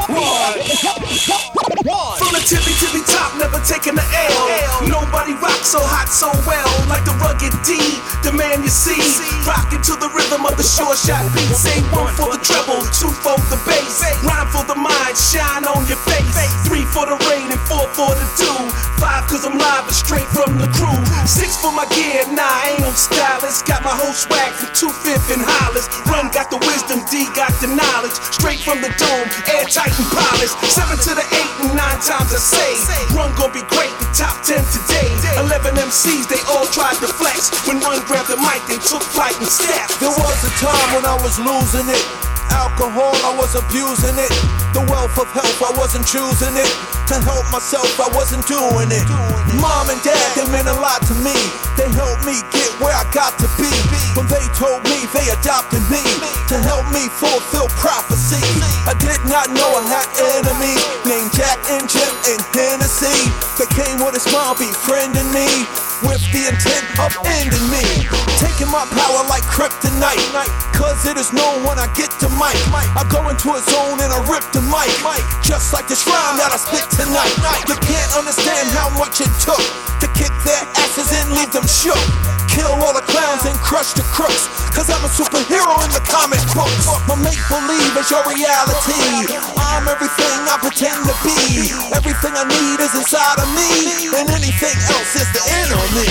From the tippy tippy top, never taking the L. Nobody rocks so hot so well like the rugged D, the man you see. Rocking to the rhythm of the short shot beat. Say one for the treble, two for the bass. Rhyme for the mind, shine on your face. Three for the rain and four for the dew. Five cause I'm live and straight from the crew. Six for my gear, nah, I ain't no stylist. Got my whole swag from two-fifth and Hollis. Run got the wisdom, D got the knowledge. Straight from the dome, airtight and polished. Seven to the eight and nine times I say. Run gon' be great, the top ten today. Eleven M Cs, they all tried to flex. When Run grabbed the mic, they took flight and stepped. There was a time when I was losing it. Alcohol, I was abusing it. The wealth of health, I wasn't choosing it. To help myself, I wasn't doing it. Mom and dad, they meant a lot to me. They helped me get where I got to be. When they told me, they adopted me to help me fulfill prophecy. I did not know I had enemies named Jack and Jim and Hennessy. They came with a smile, befriending me with the intent of ending me. Taking my power like kryptonite, cause it is known when I get to mic. I go into a zone and I rip the mic, just like this rhyme that I spit tonight. You can't understand how much it took to kick their asses and leave them shook. Kill all the clowns and crush the crooks, cause I'm a superhero in the comic books. My make-believe is your reality. I'm everything I pretend to be. Everything I need is inside of me, and anything else is the enemy.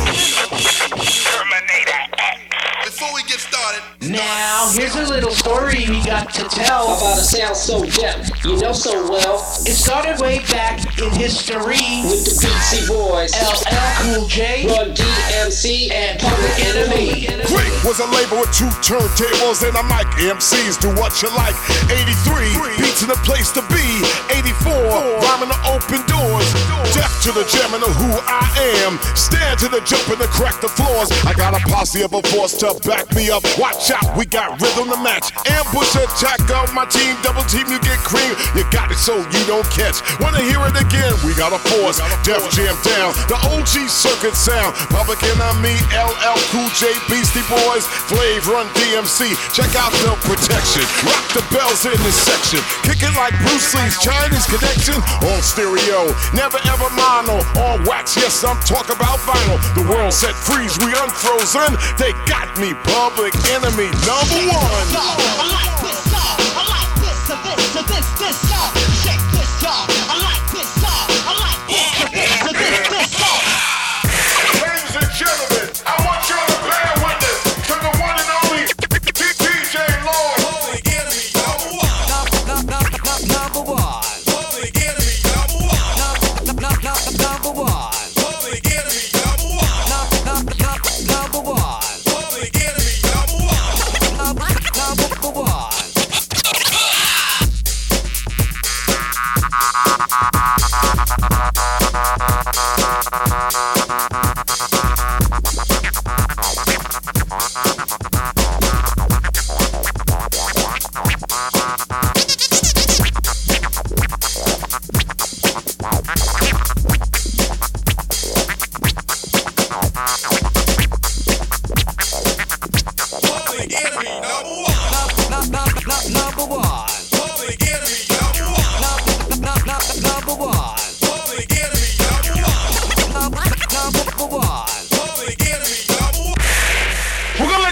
Terminator X. Before we get started, now here's a little story we got to tell about a sound so deaf, you know so well. It started way back in history with the Beastie Boys, L L Cool J, Run D M C, and Public Enemy. Quick was a label with two turntables and a mic. M Cs do what you like. eighty-three beats in the place to be. eighty-four rhyming to open doors. Deaf to the jam and who I am. Stand to the jump and to crack the floors. I got a posse of a force to back me up. Watch out, we got rhythm to match. Ambush attack of my team, double team, you get cream. You got it so you don't catch. Wanna hear it again? We got a force. Def Jam down. The O G circuit sound. Public Enemy, L L Cool J, Beastie Boys, Flav, Run D M C. Check out the protection. Rock the bells in this section. Kick it like Bruce Lee's Chinese connection. On stereo, never ever mono. On wax, yes, I'm talking about vinyl. The world set freeze, we unfrozen. They got me, Public Enemy number one. I like this song. I like this, so this, so this, this song. Shake this song. I like this song. I like this, so this, so this, this song. Ladies and gentlemen, I want you to bear witness to the one and only D J Lord. Public Enemy number one. Number one. Public Enemy number one. Number one. Public Enemy number one. Number one. Public Enemy number one. Number one.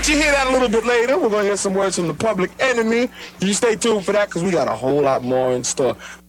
you hear that a little bit later. We're going to hear some words from the Public Enemy. You stay tuned for that because we got a whole lot more in store.